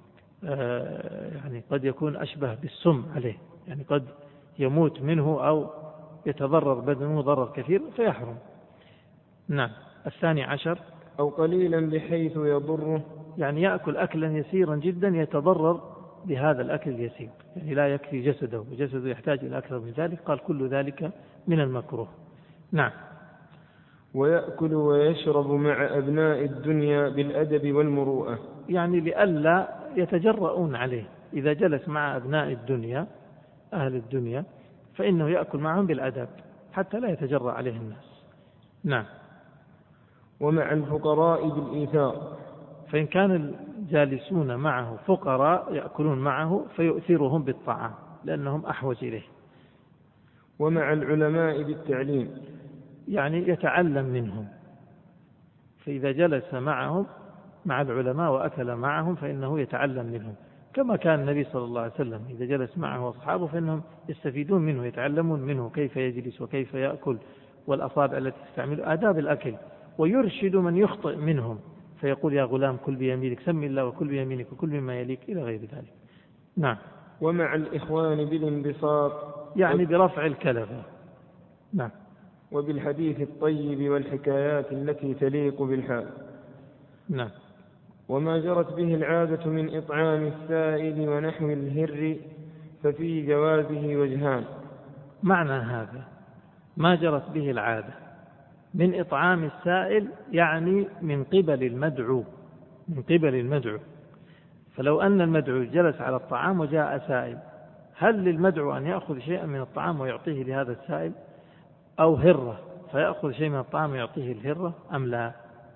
S2: يعني قد يكون أشبه بالسم عليه، يعني قد يموت منه أو يتضرر بدنه ضرر كثير فيحرم. نعم. 12
S1: أو قليلا بحيث يضره،
S2: يعني يأكل أكلا يسيرا جدا يتضرر بهذا الأكل اليسير، يعني لا يكفي جسده وجسده يحتاج إلى أكثر من ذلك، قال كل ذلك من المكروه. نعم.
S1: ويأكل ويشرب مع أبناء الدنيا بالأدب والمروءة،
S2: يعني لئلا يتجرؤون عليه، إذا جلس مع أبناء الدنيا أهل الدنيا فإنه يأكل معهم بالأدب حتى لا يتجرأ عليه الناس. نعم.
S1: ومع الفقراء بالإيثار،
S2: فإن كان الجالسون معه فقراء يأكلون معه فيؤثرهم بالطعام لأنهم أحوج إليه.
S1: ومع العلماء بالتعليم،
S2: يعني يتعلم منهم، فإذا جلس معهم مع العلماء وأكل معهم فإنه يتعلم منهم، كما كان النبي صلى الله عليه وسلم إذا جلس معه أصحابه فإنهم يستفيدون منه، يتعلمون منه كيف يجلس وكيف يأكل والأصابع التي تستعمل آداب الأكل، ويرشد من يخطئ منهم فيقول يا غلام كل بيمينك، سم الله وكل بيمينك وكل مما يليك إلى غير ذلك. نعم.
S1: ومع الإخوان بالانبساط،
S2: يعني برفع الكلفة. نعم.
S1: وبالحديث الطيب والحكايات التي تليق بالحال.
S2: نعم.
S1: وما جرت به العادة من إطعام السائل ونحو الهر ففي جوازه وجهان.
S2: معنى هذا ما جرت به العادة من إطعام السائل يعني من قبل المدعو، من قبل المدعو. فلو أن المدعو جلس على الطعام وجاء سائل، هل للمدعو أن يأخذ شيئا من الطعام ويعطيه لهذا السائل، أو هرة فيأخذ شيء من الطعام ويعطيه الهرة أم لا؟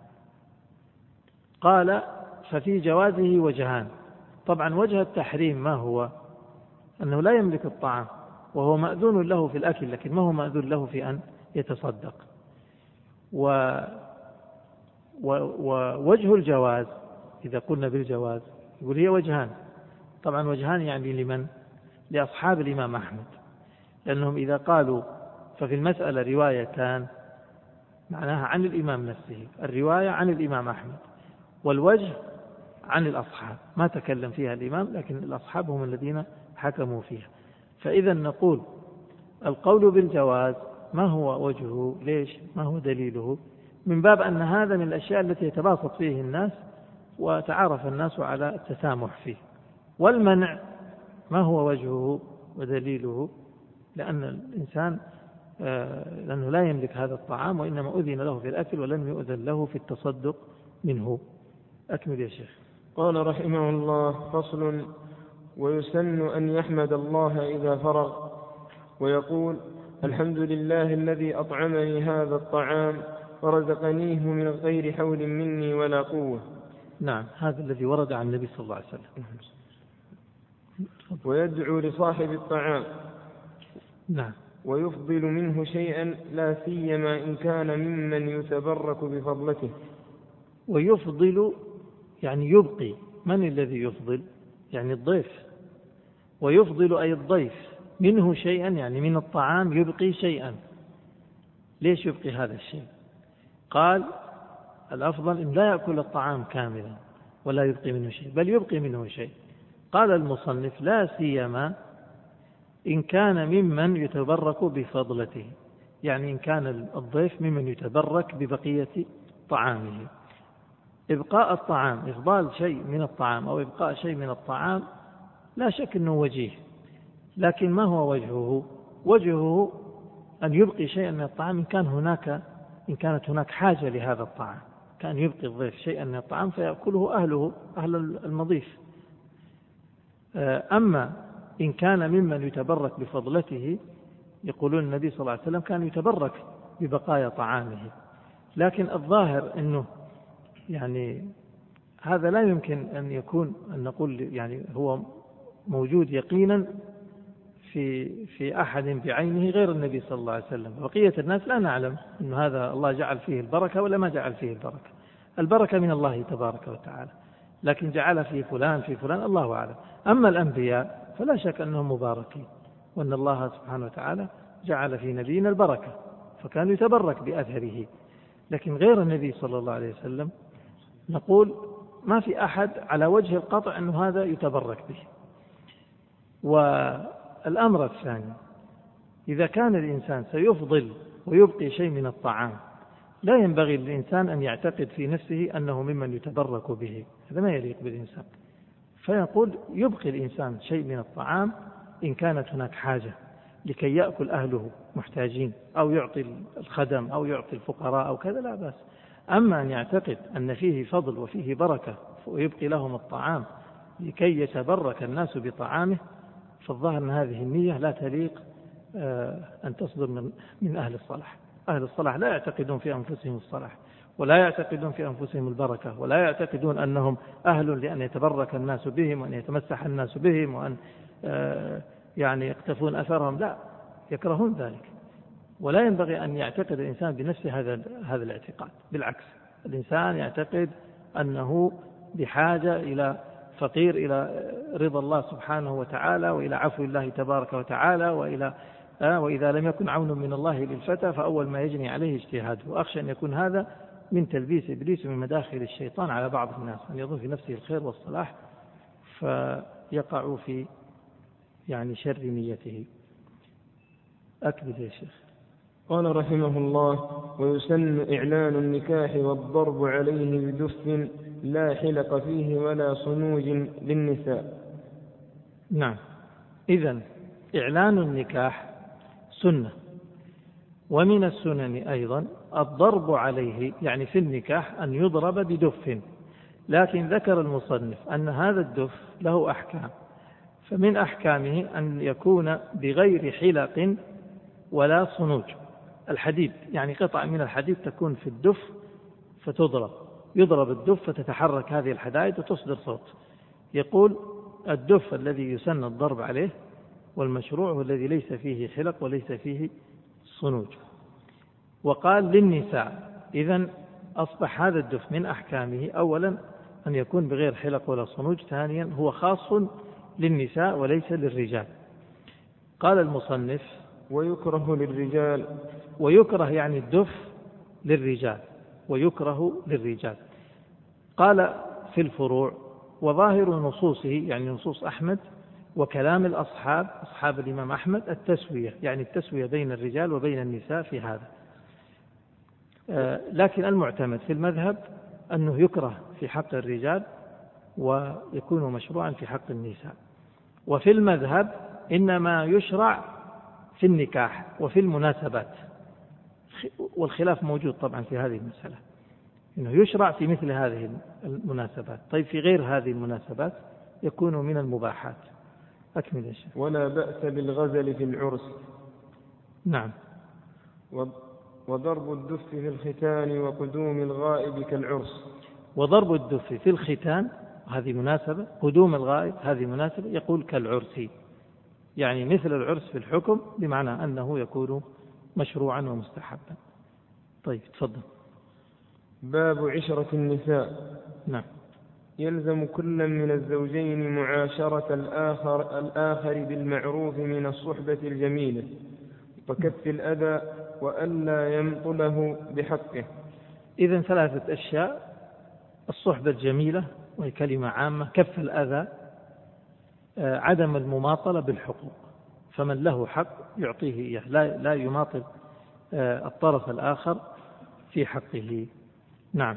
S2: قال ففي جوازه وجهان. طبعا وجه التحريم ما هو؟ أنه لا يملك الطعام وهو مأذون له في الأكل، لكن ما هو مأذون له في أن يتصدق. ووجه الجواز إذا قلنا بالجواز يقول هي وجهان. طبعا وجهان يعني لمن؟ لأصحاب الإمام أحمد، لأنهم إذا قالوا ففي المسألة روايتان معناها عن الإمام نفسه، الرواية عن الإمام أحمد والوجه عن الأصحاب، ما تكلم فيها الإمام لكن الأصحاب هم الذين حكموا فيها. فإذا نقول القول بالجواز ما هو وجهه؟ ليش؟ ما هو دليله؟ من باب أن هذا من الأشياء التي يتباسط فيه الناس وتعارف الناس على التسامح فيه. والمنع ما هو وجهه ودليله؟ لأن الإنسان لأنه لا يملك هذا الطعام وإنما أذن له في الأكل ولم يؤذن له في التصدق منه. أكمل يا شيخ.
S1: قال رحمه الله: فصل. ويسن أن يحمد الله إذا فرغ ويقول: الحمد لله الذي أطعمني هذا الطعام ورزقنيه من غير حول مني ولا قوة.
S2: نعم، هذا الذي ورد عن النبي صلى الله عليه وسلم.
S1: ويدعو لصاحب الطعام.
S2: نعم.
S1: ويفضل منه شيئا لا سيما إن كان ممن يتبرك بفضلته.
S2: ويفضل يعني يبقي. من الذي يفضل؟ يعني الضيف. ويفضل أي الضيف منه شيئا يعني من الطعام يبقي شيئا. ليش يبقي هذا الشيء؟ قال الأفضل إن لا يأكل الطعام كاملا ولا يبقي منه شيء، بل يبقي منه شيء. قال المصنف: لا سيما إن كان ممن يتبرك بفضلته، يعني إن كان الضيف ممن يتبرك ببقية طعامه. إبقاء الطعام، إفضال شيء من الطعام أو إبقاء شيء من الطعام لا شك أنه وجيه، لكن ما هو وجهه؟ وجهه أن يبقي شيئا من الطعام إن كانت هناك حاجة لهذا الطعام، كان يبقي الضيف شيئا من الطعام فيأكله أهل المضيف. أما إن كان ممن يتبرك بفضلته، يقولون النبي صلى الله عليه وسلم كان يتبرك ببقايا طعامه، لكن الظاهر أنه يعني هذا لا يمكن أن يكون أن نقول يعني هو موجود يقينا في أحد بعينه غير النبي صلى الله عليه وسلم. بقية الناس لا نعلم أن هذا الله جعل فيه البركة ولا ما جعل فيه البركة. البركة من الله تبارك وتعالى، لكن جعل فيه فلان في فلان الله أعلم. أما الأنبياء فلا شك أنهم مباركين، وأن الله سبحانه وتعالى جعل في نبينا البركة فكان يتبرك بأثره. لكن غير النبي صلى الله عليه وسلم نقول ما في أحد على وجه القطع أن هذا يتبرك به. والأمر الثاني، إذا كان الإنسان سيفضل ويبقي شيء من الطعام لا ينبغي للإنسان أن يعتقد في نفسه أنه ممن يتبرك به، هذا ما يليق بالإنسان. فيقول يبقي الإنسان شيء من الطعام إن كانت هناك حاجة لكي يأكل أهله محتاجين، أو يعطي الخدم أو يعطي الفقراء أو كذا لا بأس. أما أن يعتقد أن فيه فضل وفيه بركة ويبقي لهم الطعام لكي يتبرك الناس بطعامه، فالظاهر أن هذه النية لا تليق أن تصدر من أهل الصلاح. أهل الصلاح لا يعتقدون في أنفسهم الصلاح، ولا يعتقدون في أنفسهم البركة، ولا يعتقدون أنهم أهل لأن يتبرك الناس بهم وأن يتمسح الناس بهم وأن يعني يقتفون أثرهم، لا، يكرهون ذلك. ولا ينبغي أن يعتقد الإنسان بنفسه هذا الاعتقاد. بالعكس، الإنسان يعتقد أنه بحاجة إلى فقير إلى رضا الله سبحانه وتعالى وإلى عفو الله تبارك وتعالى، وإذا لم يكن عون من الله للفتى فأول ما يجني عليه اجتهاده. وأخشى أن يكون هذا من تلبيس إبليس من مداخل الشيطان على بعض الناس، أن يظن في نفسه الخير والصلاح فيقع في شر نيته. أكمل يا شيخ.
S1: قال رحمه الله: ويسن إعلان النكاح والضرب عليه بدف لا حلق فيه ولا صنوج للنساء.
S2: نعم، إذن إعلان النكاح سنة، ومن السنن أيضا الضرب عليه، يعني في النكاح أن يضرب بدف. لكن ذكر المصنف أن هذا الدف له أحكام، فمن أحكامه أن يكون بغير حلق ولا صنوج. الحديد، يعني قطع من الحديد تكون في الدف فتضرب، يضرب الدف فتتحرك هذه الحدائد وتصدر صوت. يقول الدف الذي يسن الضرب عليه والمشروع هو الذي ليس فيه حلق وليس فيه صنوج. وقال للنساء، إذن أصبح هذا الدف من أحكامه أولا أن يكون بغير حلق ولا صنوج، ثانيا هو خاص للنساء وليس للرجال. قال المصنف:
S1: ويكره للرجال.
S2: ويكره يعني الدف للرجال، ويكره للرجال. قال في الفروع: وظاهر نصوصه، يعني نصوص أحمد وكلام الأصحاب، أصحاب الإمام أحمد، التسوية، يعني التسوية بين الرجال وبين النساء في هذا. لكن المعتمد في المذهب أنه يكره في حق الرجال ويكون مشروعا في حق النساء. وفي المذهب إنما يشرع في النكاح وفي المناسبات، والخلاف موجود طبعا في هذه المسألة، إنه يشرع في مثل هذه المناسبات. طيب في غير هذه المناسبات يكون من المباحات. أكمل يا شيخ.
S1: ولا بأس بالغزل في العرس.
S2: نعم.
S1: وضرب الدف في الختان وقدوم الغائب كالعرس.
S2: وضرب الدف في الختان هذه مناسبة، قدوم الغائب هذه مناسبة، يقول كالعرس، يعني مثل العرس في الحكم، بمعنى أنه يكون مشروعا ومستحبا. طيب تفضل.
S1: باب عشرة النساء.
S2: نعم.
S1: يلزم كل من الزوجين معاشرة الآخر بالمعروف من الصحبة الجميلة وكف الأذى وألا يمطله بحقه.
S2: إذن ثلاثة أشياء: الصحبة الجميلة وهي كلمة عامة، كف الأذى، عدم المماطلة بالحقوق، فمن له حق يعطيه إياه، لا يماطل الطرف الآخر في حقه. نعم.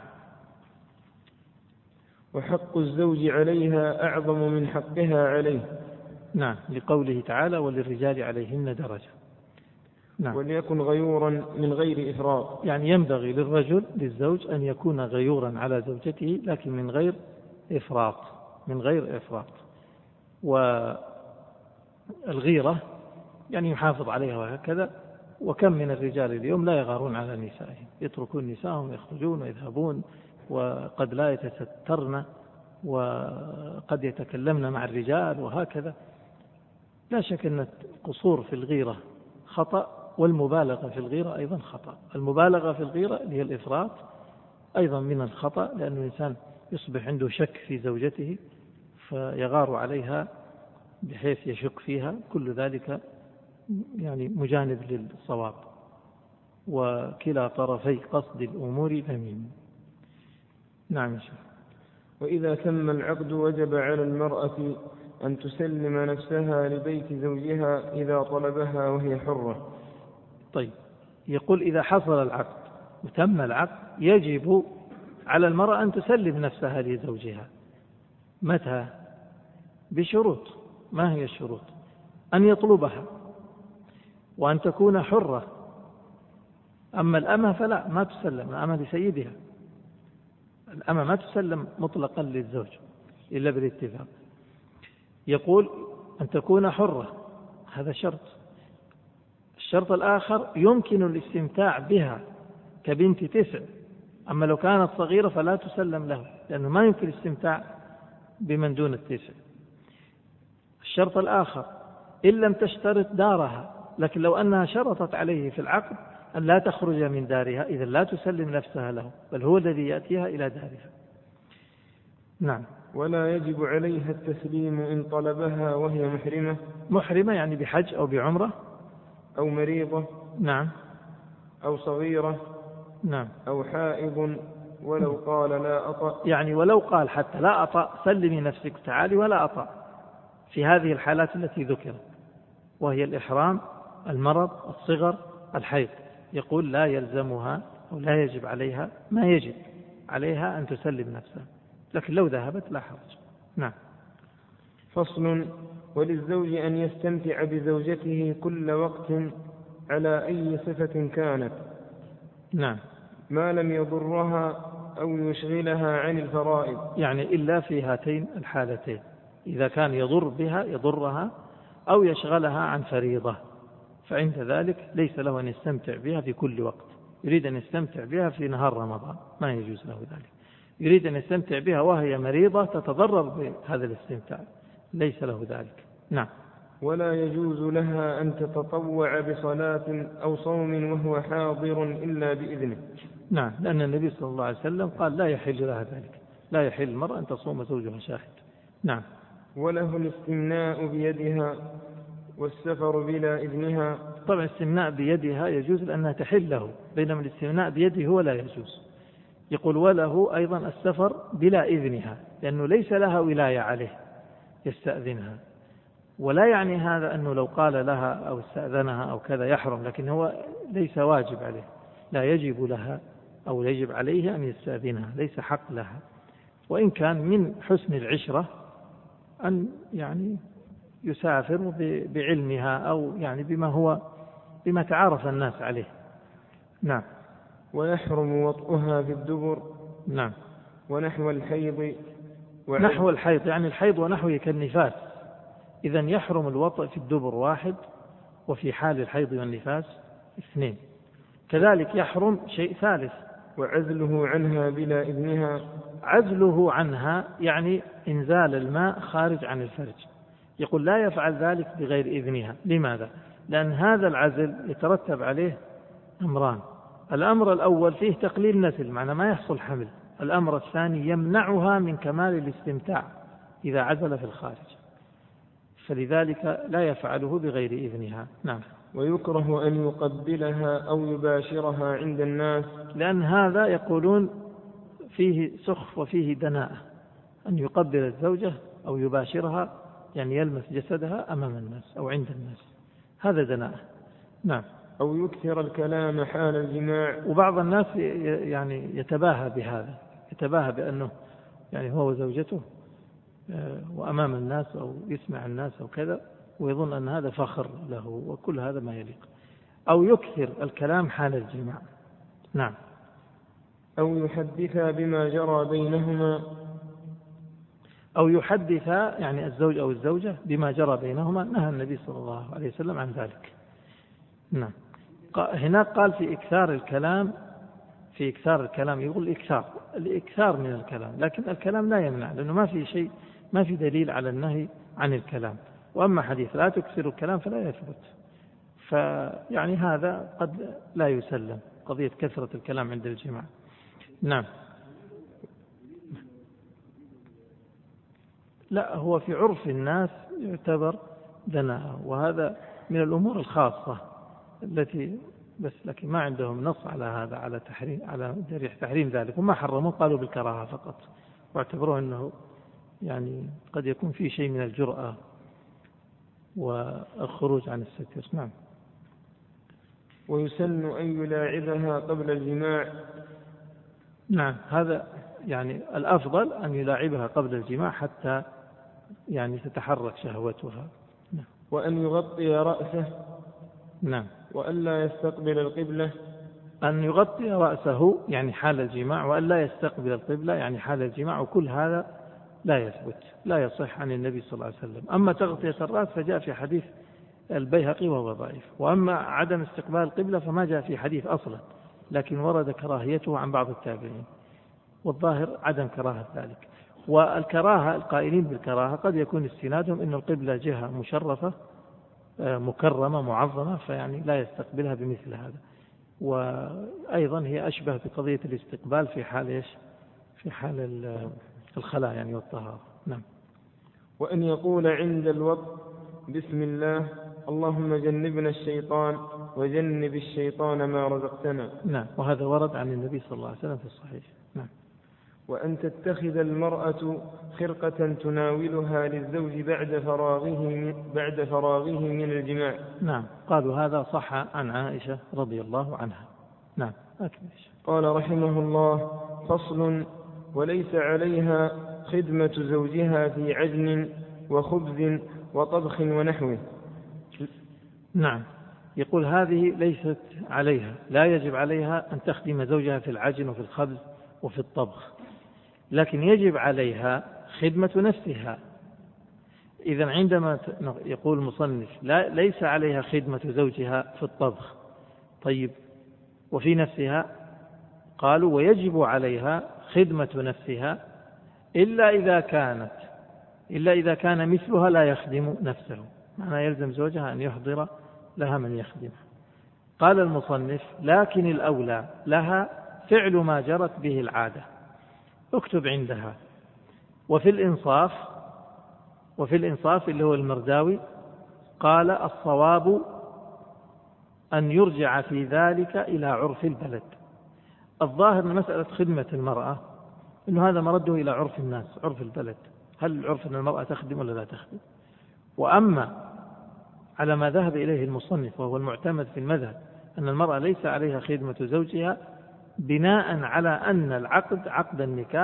S1: وحق الزوج عليها أعظم من حقها عليه.
S2: نعم، لقوله تعالى: وللرجال عليهن درجة. نعم.
S1: وليكن غيورا من غير إفراط،
S2: يعني ينبغي للزوج أن يكون غيورا على زوجته، لكن من غير إفراط. والغيرة يعني يحافظ عليها وهكذا. وكم من الرجال اليوم لا يغارون على نسائهم، يتركون نسائهم يخرجون ويذهبون، وقد لا يتسترن، وقد يتكلمن مع الرجال وهكذا. لا شك أن القصور في الغيرة خطأ، والمبالغة في الغيرة أيضا خطأ. المبالغة في الغيرة اللي هي الإفراط أيضا من الخطأ، لأن الإنسان يصبح عنده شك في زوجته فيغار عليها بحيث يشك فيها، كل ذلك يعني مجانب للصواب، وكلا طرفي قصد الأمور ذميم. نعم يا شيخ.
S1: وإذا تم العقد وجب على المرأة أن تسلم نفسها لبيت زوجها إذا طلبها وهي حرة.
S2: طيب، يقول إذا حصل العقد وتم العقد يجب على المرأة أن تسلم نفسها لزوجها. متى؟ بشروط. ما هي الشروط؟ أن يطلبها، وأن تكون حرة. أما الأمة فلا، ما تسلم الأمة لسيدها. الأمة ما تسلم مطلقا للزوج إلا بالاتفاق. يقول أن تكون حرة، هذا شرط. الشرط الآخر يمكن الاستمتاع بها كبنت 9. أما لو كانت صغيرة فلا تسلم له، لأنه ما يمكن الاستمتاع بمن دون 9. الشرط الآخر إن لم تشترط دارها، لكن لو أنها شرطت عليه في العقد أن لا تخرج من دارها، إذا لا تسلم نفسها له، بل هو الذي يأتيها إلى دارها. نعم.
S1: ولا يجب عليها التسليم إن طلبها وهي محرمة.
S2: محرمة يعني بحج أو بعمرة
S1: أو مريضة.
S2: نعم.
S1: أو صغيرة.
S2: نعم.
S1: أو حائض ولو قال لا أطأ.
S2: يعني ولو قال حتى لا أطأ سلمي نفسك تعالي ولا أطأ، في هذه الحالات التي ذكرت، وهي الإحرام، المرض، الصغر، الحيض، يقول لا يلزمها أو لا يجب عليها، ما يجب عليها أن تسلم نفسها، لكن لو ذهبت لا حرج. نعم.
S1: فصل. وللزوج أن يستمتع بزوجته كل وقت على أي صفة كانت.
S2: نعم.
S1: ما لم يضرها أو يشغلها عن الفرائض.
S2: يعني إلا في هاتين الحالتين، إذا كان يضرها أو يشغلها عن فريضة، فعند ذلك ليس له أن يستمتع بها في كل وقت. يريد أن يستمتع بها في نهار رمضان ما يجوز له ذلك. يريد أن يستمتع بها وهي مريضة تتضرر بهذا الاستمتاع، ليس له ذلك. نعم.
S1: ولا يجوز لها أن تتطوع بصلاة أو صوم وهو حاضر إلا بإذنه.
S2: نعم، لأن النبي صلى الله عليه وسلم قال لا يحل لها ذلك، لا يحل المرأة أن تصوم زوجها شاهد. نعم.
S1: وله الاستمناء بيدها والسفر بلا إذنها.
S2: طبعا الاستمناء بيدها يجوز لأنها تحل له، بينما الاستمناء بيده هو لا يجوز. يقول وله أيضا السفر بلا إذنها، لأنه ليس لها ولاية عليه يستأذنها، ولا يعني هذا أنه لو قال لها أو استأذنها أو كذا يحرم، لكن هو ليس واجب عليه، لا يجب لها أو يجب عليه أن يستأذنها، ليس حق لها. وإن كان من حسن العشرة أن يعني يسافر بعلمها أو يعني بما تعارف الناس عليه. نعم.
S1: ويحرم وطئها في الدبر.
S2: نعم.
S1: ونحو الحيض.
S2: نحو الحيض يعني الحيض ونحوه كالنفاس، إذن يحرم الوطئ في الدبر 1، وفي حال الحيض والنفاس 2. كذلك يحرم شيء ثالث،
S1: وعزله عنها بلا إذنها.
S2: عزله عنها يعني إنزال الماء خارج عن الفرج، يقول لا يفعل ذلك بغير إذنها. لماذا؟ لأن هذا العزل يترتب عليه أمران. الأمر الأول فيه تقليل نسل، معنى ما يحصل حمل. الأمر الثاني يمنعها من كمال الاستمتاع إذا عزل في الخارج، فلذلك لا يفعله بغير إذنها. نعم.
S1: ويكره أن يقبلها أو يباشرها عند الناس،
S2: لأن هذا يقولون فيه سخف وفيه دناءة، أن يقبل الزوجة أو يباشرها يعني يلمس جسدها أمام الناس أو عند الناس، هذا دناءة. نعم.
S1: أو يكثر الكلام حال الجماع.
S2: وبعض الناس يعني يتباهى بهذا، يتباهى بأنه يعني هو وزوجته وأمام الناس أو يسمع الناس أو كذا، ويظن أن هذا فخر له، وكل هذا ما يليق. أو يكثر الكلام حال الجماع. نعم.
S1: أو يحدثا بما جرى بينهما.
S2: أو يحدثا يعني الزوج أو الزوجة بما جرى بينهما، نهى النبي صلى الله عليه وسلم عن ذلك. نعم. هناك قال في إكثار الكلام، يقول الإكثار من الكلام، لكن الكلام لا يمنع، لأنه ما في دليل على النهي عن الكلام. وأما حديث لا تكثر الكلام فلا يثبت، فيعني هذا قد لا يسلم، قضية كثرة الكلام عند الجماع. نعم. لا، هو في عرف الناس يعتبر دناءة، وهذا من الأمور الخاصة التي بس لكن ما عندهم نص على هذا، على تحريم، على تحريم ذلك، وما حرموا قالوا بالكراهة فقط، واعتبروه أنه يعني قد يكون فيه شيء من الجرأة والخروج عن الستر. نعم.
S1: ويسن أن يلاعبها قبل الجماع.
S2: نعم، هذا يعني الأفضل أن يلاعبها قبل الجماع حتى يعني تتحرك شهوتها. نعم.
S1: وأن يغطي رأسه.
S2: نعم.
S1: وأن لا يستقبل القبلة.
S2: أن يغطي رأسه يعني حال الجماع، وأن لا يستقبل القبلة يعني حال الجماع، وكل هذا لا يثبت، لا يصح عن النبي صلى الله عليه وسلم. أما تغطية الرأس فجاء في حديث البيهقي وهو ضعيف، وأما عدم استقبال القبلة فما جاء في حديث أصلا، لكن ورد كراهيته عن بعض التابعين، والظاهر عدم كراهة ذلك. والكراهة القائلين بالكراهة قد يكون استنادهم أن القبلة جهة مشرفة مكرمة معظمة، فيعني لا يستقبلها بمثل هذا. وأيضا هي أشبه بقضية الاستقبال في حال إيش؟ في حال الخلاء يعني والطهارة. نعم.
S1: وأن يقول عند الوضع بسم الله اللهم جنبنا الشيطان وجنب الشيطان ما رزقتنا.
S2: نعم، وهذا ورد عن النبي صلى الله عليه وسلم في الصحيح. نعم.
S1: وأن تتخذ المرأة خرقة تناولها للزوج بعد فراغه من الجماع.
S2: نعم، قالوا هذا صح عن عائشة رضي الله عنها. نعم.
S1: قال رحمه الله: فصل: وليس عليها خدمة زوجها في عجن وخبز وطبخ ونحوه.
S2: نعم، يقول هذه ليست عليها، لا يجب عليها أن تخدم زوجها في العجن وفي الخبز وفي الطبخ، لكن يجب عليها خدمة نفسها. إذن عندما يقول المصنف ليس عليها خدمة زوجها في الطبخ، طيب وفي نفسها؟ قالوا ويجب عليها خدمة نفسها إلا إذا كان مثلها لا يخدم نفسه، معناه يلزم زوجها أن يحضر لها من يخدمها. قال المصنف: لكن الأولى لها فعل ما جرت به العادة. اكتب عندها. وفي الإنصاف اللي هو المرداوي قال: الصواب أن يرجع في ذلك إلى عرف البلد. الظاهر من مسألة خدمة المرأة إنه هذا مرده إلى عرف الناس، عرف البلد، هل العرف أن المرأة تخدم ولا لا تخدم؟ وأما على ما ذهب إليه المصنف وهو المعتمد في المذهب أن المرأة ليس عليها خدمة زوجها، بناء على أن عقد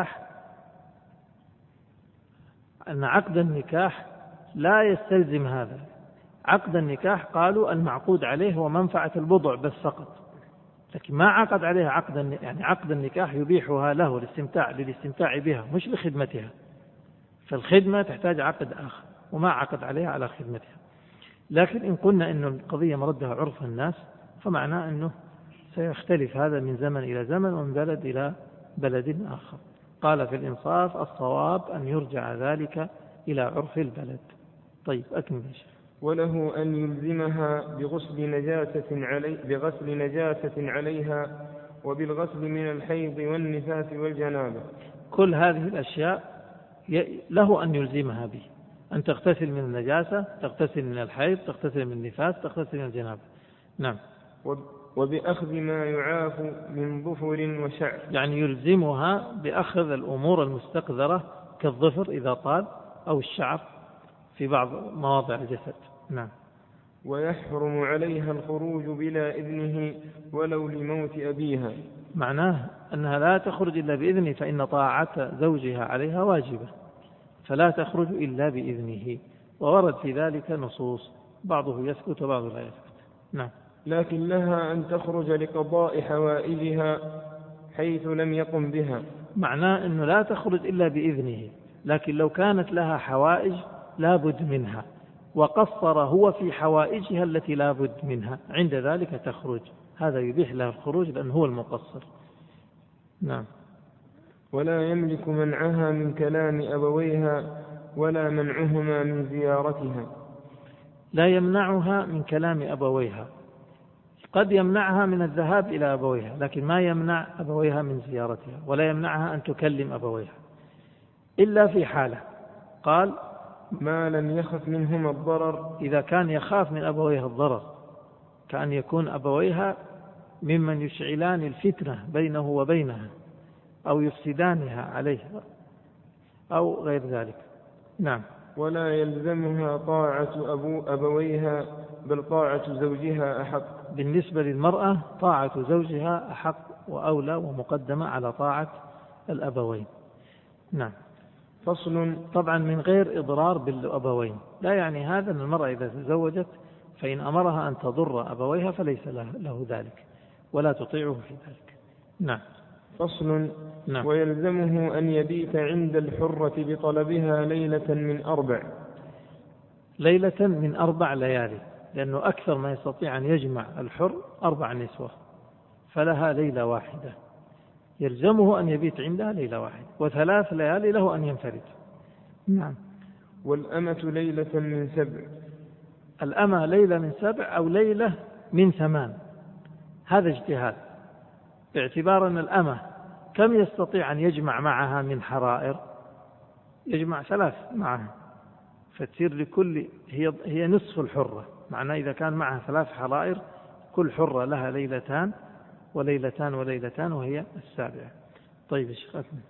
S2: النكاح لا يستلزم هذا. عقد النكاح قالوا المعقود عليه هو منفعة البضع بس فقط، لكن ما عقد عليها عقد النكاح يبيحها له للاستمتاع بها مش لخدمتها، فالخدمة تحتاج عقد آخر وما عقد عليها على خدمتها. لكن إن قلنا إنه القضية مردها عرف الناس فمعناه أنه سيختلف هذا من زمن إلى زمن ومن بلد إلى بلد آخر. قال في الإنصاف: الصواب أن يرجع ذلك إلى عرف البلد. طيب أكمل.
S1: وله أن يلزمها بغسل نجاسة عليها وبالغسل من الحيض والنفاس والجنابة.
S2: كل هذه الأشياء له أن يلزمها به، أن تغتسل من النجاسة، تغتسل من الحيض، تغتسل من النفاس، تغتسل من الجنابة. نعم.
S1: وبأخذ ما يعاف من ظفر وشعر، يعني
S2: يلزمها بأخذ الأمور المستقذرة كالظفر إذا طال أو الشعر في بعض مواضع الجسد. نعم.
S1: ويحرم عليها الخروج بلا إذنه ولو لموت أبيها، معناه
S2: أنها لا تخرج إلا بإذنه، فإن طاعة زوجها عليها واجبة، فلا تخرج إلا بإذنه. وورد في ذلك نصوص، بعضه يسكت وبعضه لا يسكت. نعم.
S1: لكن لها أن تخرج لقضاء حوائجها حيث لم يقم بها،
S2: معناه أنه لا تخرج إلا بإذنه، لكن لو كانت لها حوائج لا بد منها وقصر هو في حوائجها التي لا بد منها، عند ذلك تخرج، هذا يبيح لها الخروج لأنه هو المقصر. نعم.
S1: ولا يملك منعها من كلام أبويها ولا منعهما من زيارتها.
S2: لا يمنعها من كلام أبويها، قد يمنعها من الذهاب إلى أبويها، لكن ما يمنع أبويها من زيارتها، ولا يمنعها أن تكلم أبويها إلا في حالة، قال:
S1: ما لم يخف منهما الضرر.
S2: إذا كان يخاف من أبويها الضرر، كأن يكون أبويها ممن يشعلان الفتنة بينه وبينها أو يفسدانها عليه أو غير ذلك. نعم.
S1: ولا يلزمها طاعة أبويها بل طاعة زوجها أحق.
S2: بالنسبة للمرأة طاعة زوجها أحق وأولى ومقدمة على طاعة الأبوين. نعم.
S1: فصل.
S2: طبعا من غير إضرار بالأبوين، لا يعني هذا أن المرأة إذا تزوجت فإن أمرها أن تضر أبويها فليس له ذلك ولا تطيعه في ذلك. نعم.
S1: فصل.
S2: نعم.
S1: ويلزمه أن يبيت عند الحرة بطلبها ليلة من 4.
S2: ليلة من 4 ليالي، لأنه أكثر ما يستطيع أن يجمع الحر 4 نسوة، فلها ليلة واحدة، يلزمه أن يبيت عندها ليلة واحدة، و3 ليالي له أن ينفرد. نعم.
S1: والأمة ليلة من 7.
S2: الأمة ليلة من 7 أو ليلة من 8، هذا اجتهاد، باعتبار أن الأمة كم يستطيع أن يجمع معها من حرائر؟ يجمع 3 معها، فتصير لكل هي نصف الحرة، معناه إذا كان معها 3 حرائر كل حرة لها ليلتان وليلتان وليلتان وهي 7. طيب يا شيخ أكمل.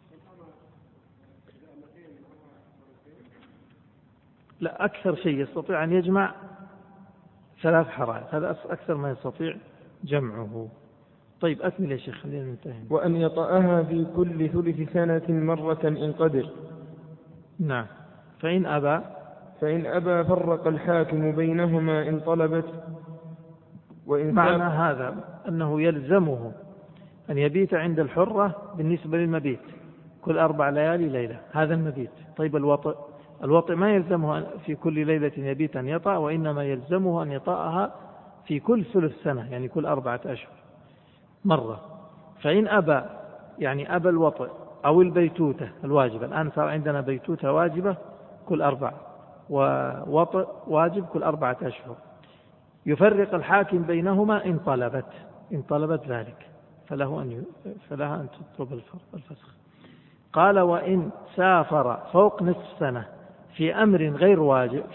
S2: لا، أكثر شيء يستطيع أن يجمع 3 حرائر، هذا أكثر ما يستطيع جمعه. طيب أكمل يا شيخ، خلينا ننتهي.
S1: وأن يطأها في كل ثلث سنة مرة إن قدر.
S2: نعم. فإن أبى
S1: فرق الحاكم بينهما إن طلبت.
S2: معنى هذا أنه يلزمه أن يبيت عند الحرة بالنسبة للمبيت كل 4 ليالي ليلة، هذا المبيت. طيب الوطئ ما يلزمه في كل ليلة يبيت أن يطأ، وإنما يلزمه أن يطأها في كل ثلث سنة، يعني كل 4 أشهر مرة. فإن أبى يعني أبى الوطئ أو البيتوتة الواجبة، الآن صار عندنا بيتوتة واجبة كل 4 ووطئ واجب كل 4 أشهر، يفرق الحاكم بينهما إن طلبت ذلك، فلها أن تطلب الفسخ. قال وإن سافر فوق نصف سنة في أمر غير واجب،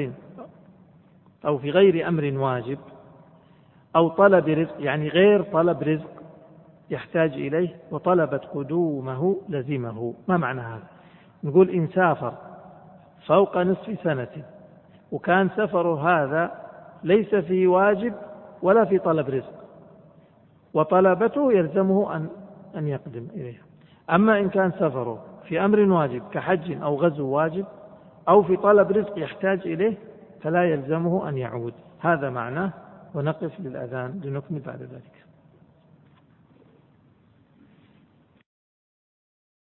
S2: في غير أمر واجب، أو طلب رزق، يعني غير طلب رزق يحتاج إليه، وطلبت قدومه لزمه. ما معنى هذا؟ نقول إن سافر فوق نصف سنة وكان سفره هذا ليس في واجب ولا في طلب رزق، وطلبته يلزمه أن يقدم إليها. أما إن كان سفره في أمر واجب كحج أو غزو واجب أو في طلب رزق يحتاج إليه فلا يلزمه أن يعود. هذا معناه، ونقف للأذان لنكمل بعد ذلك.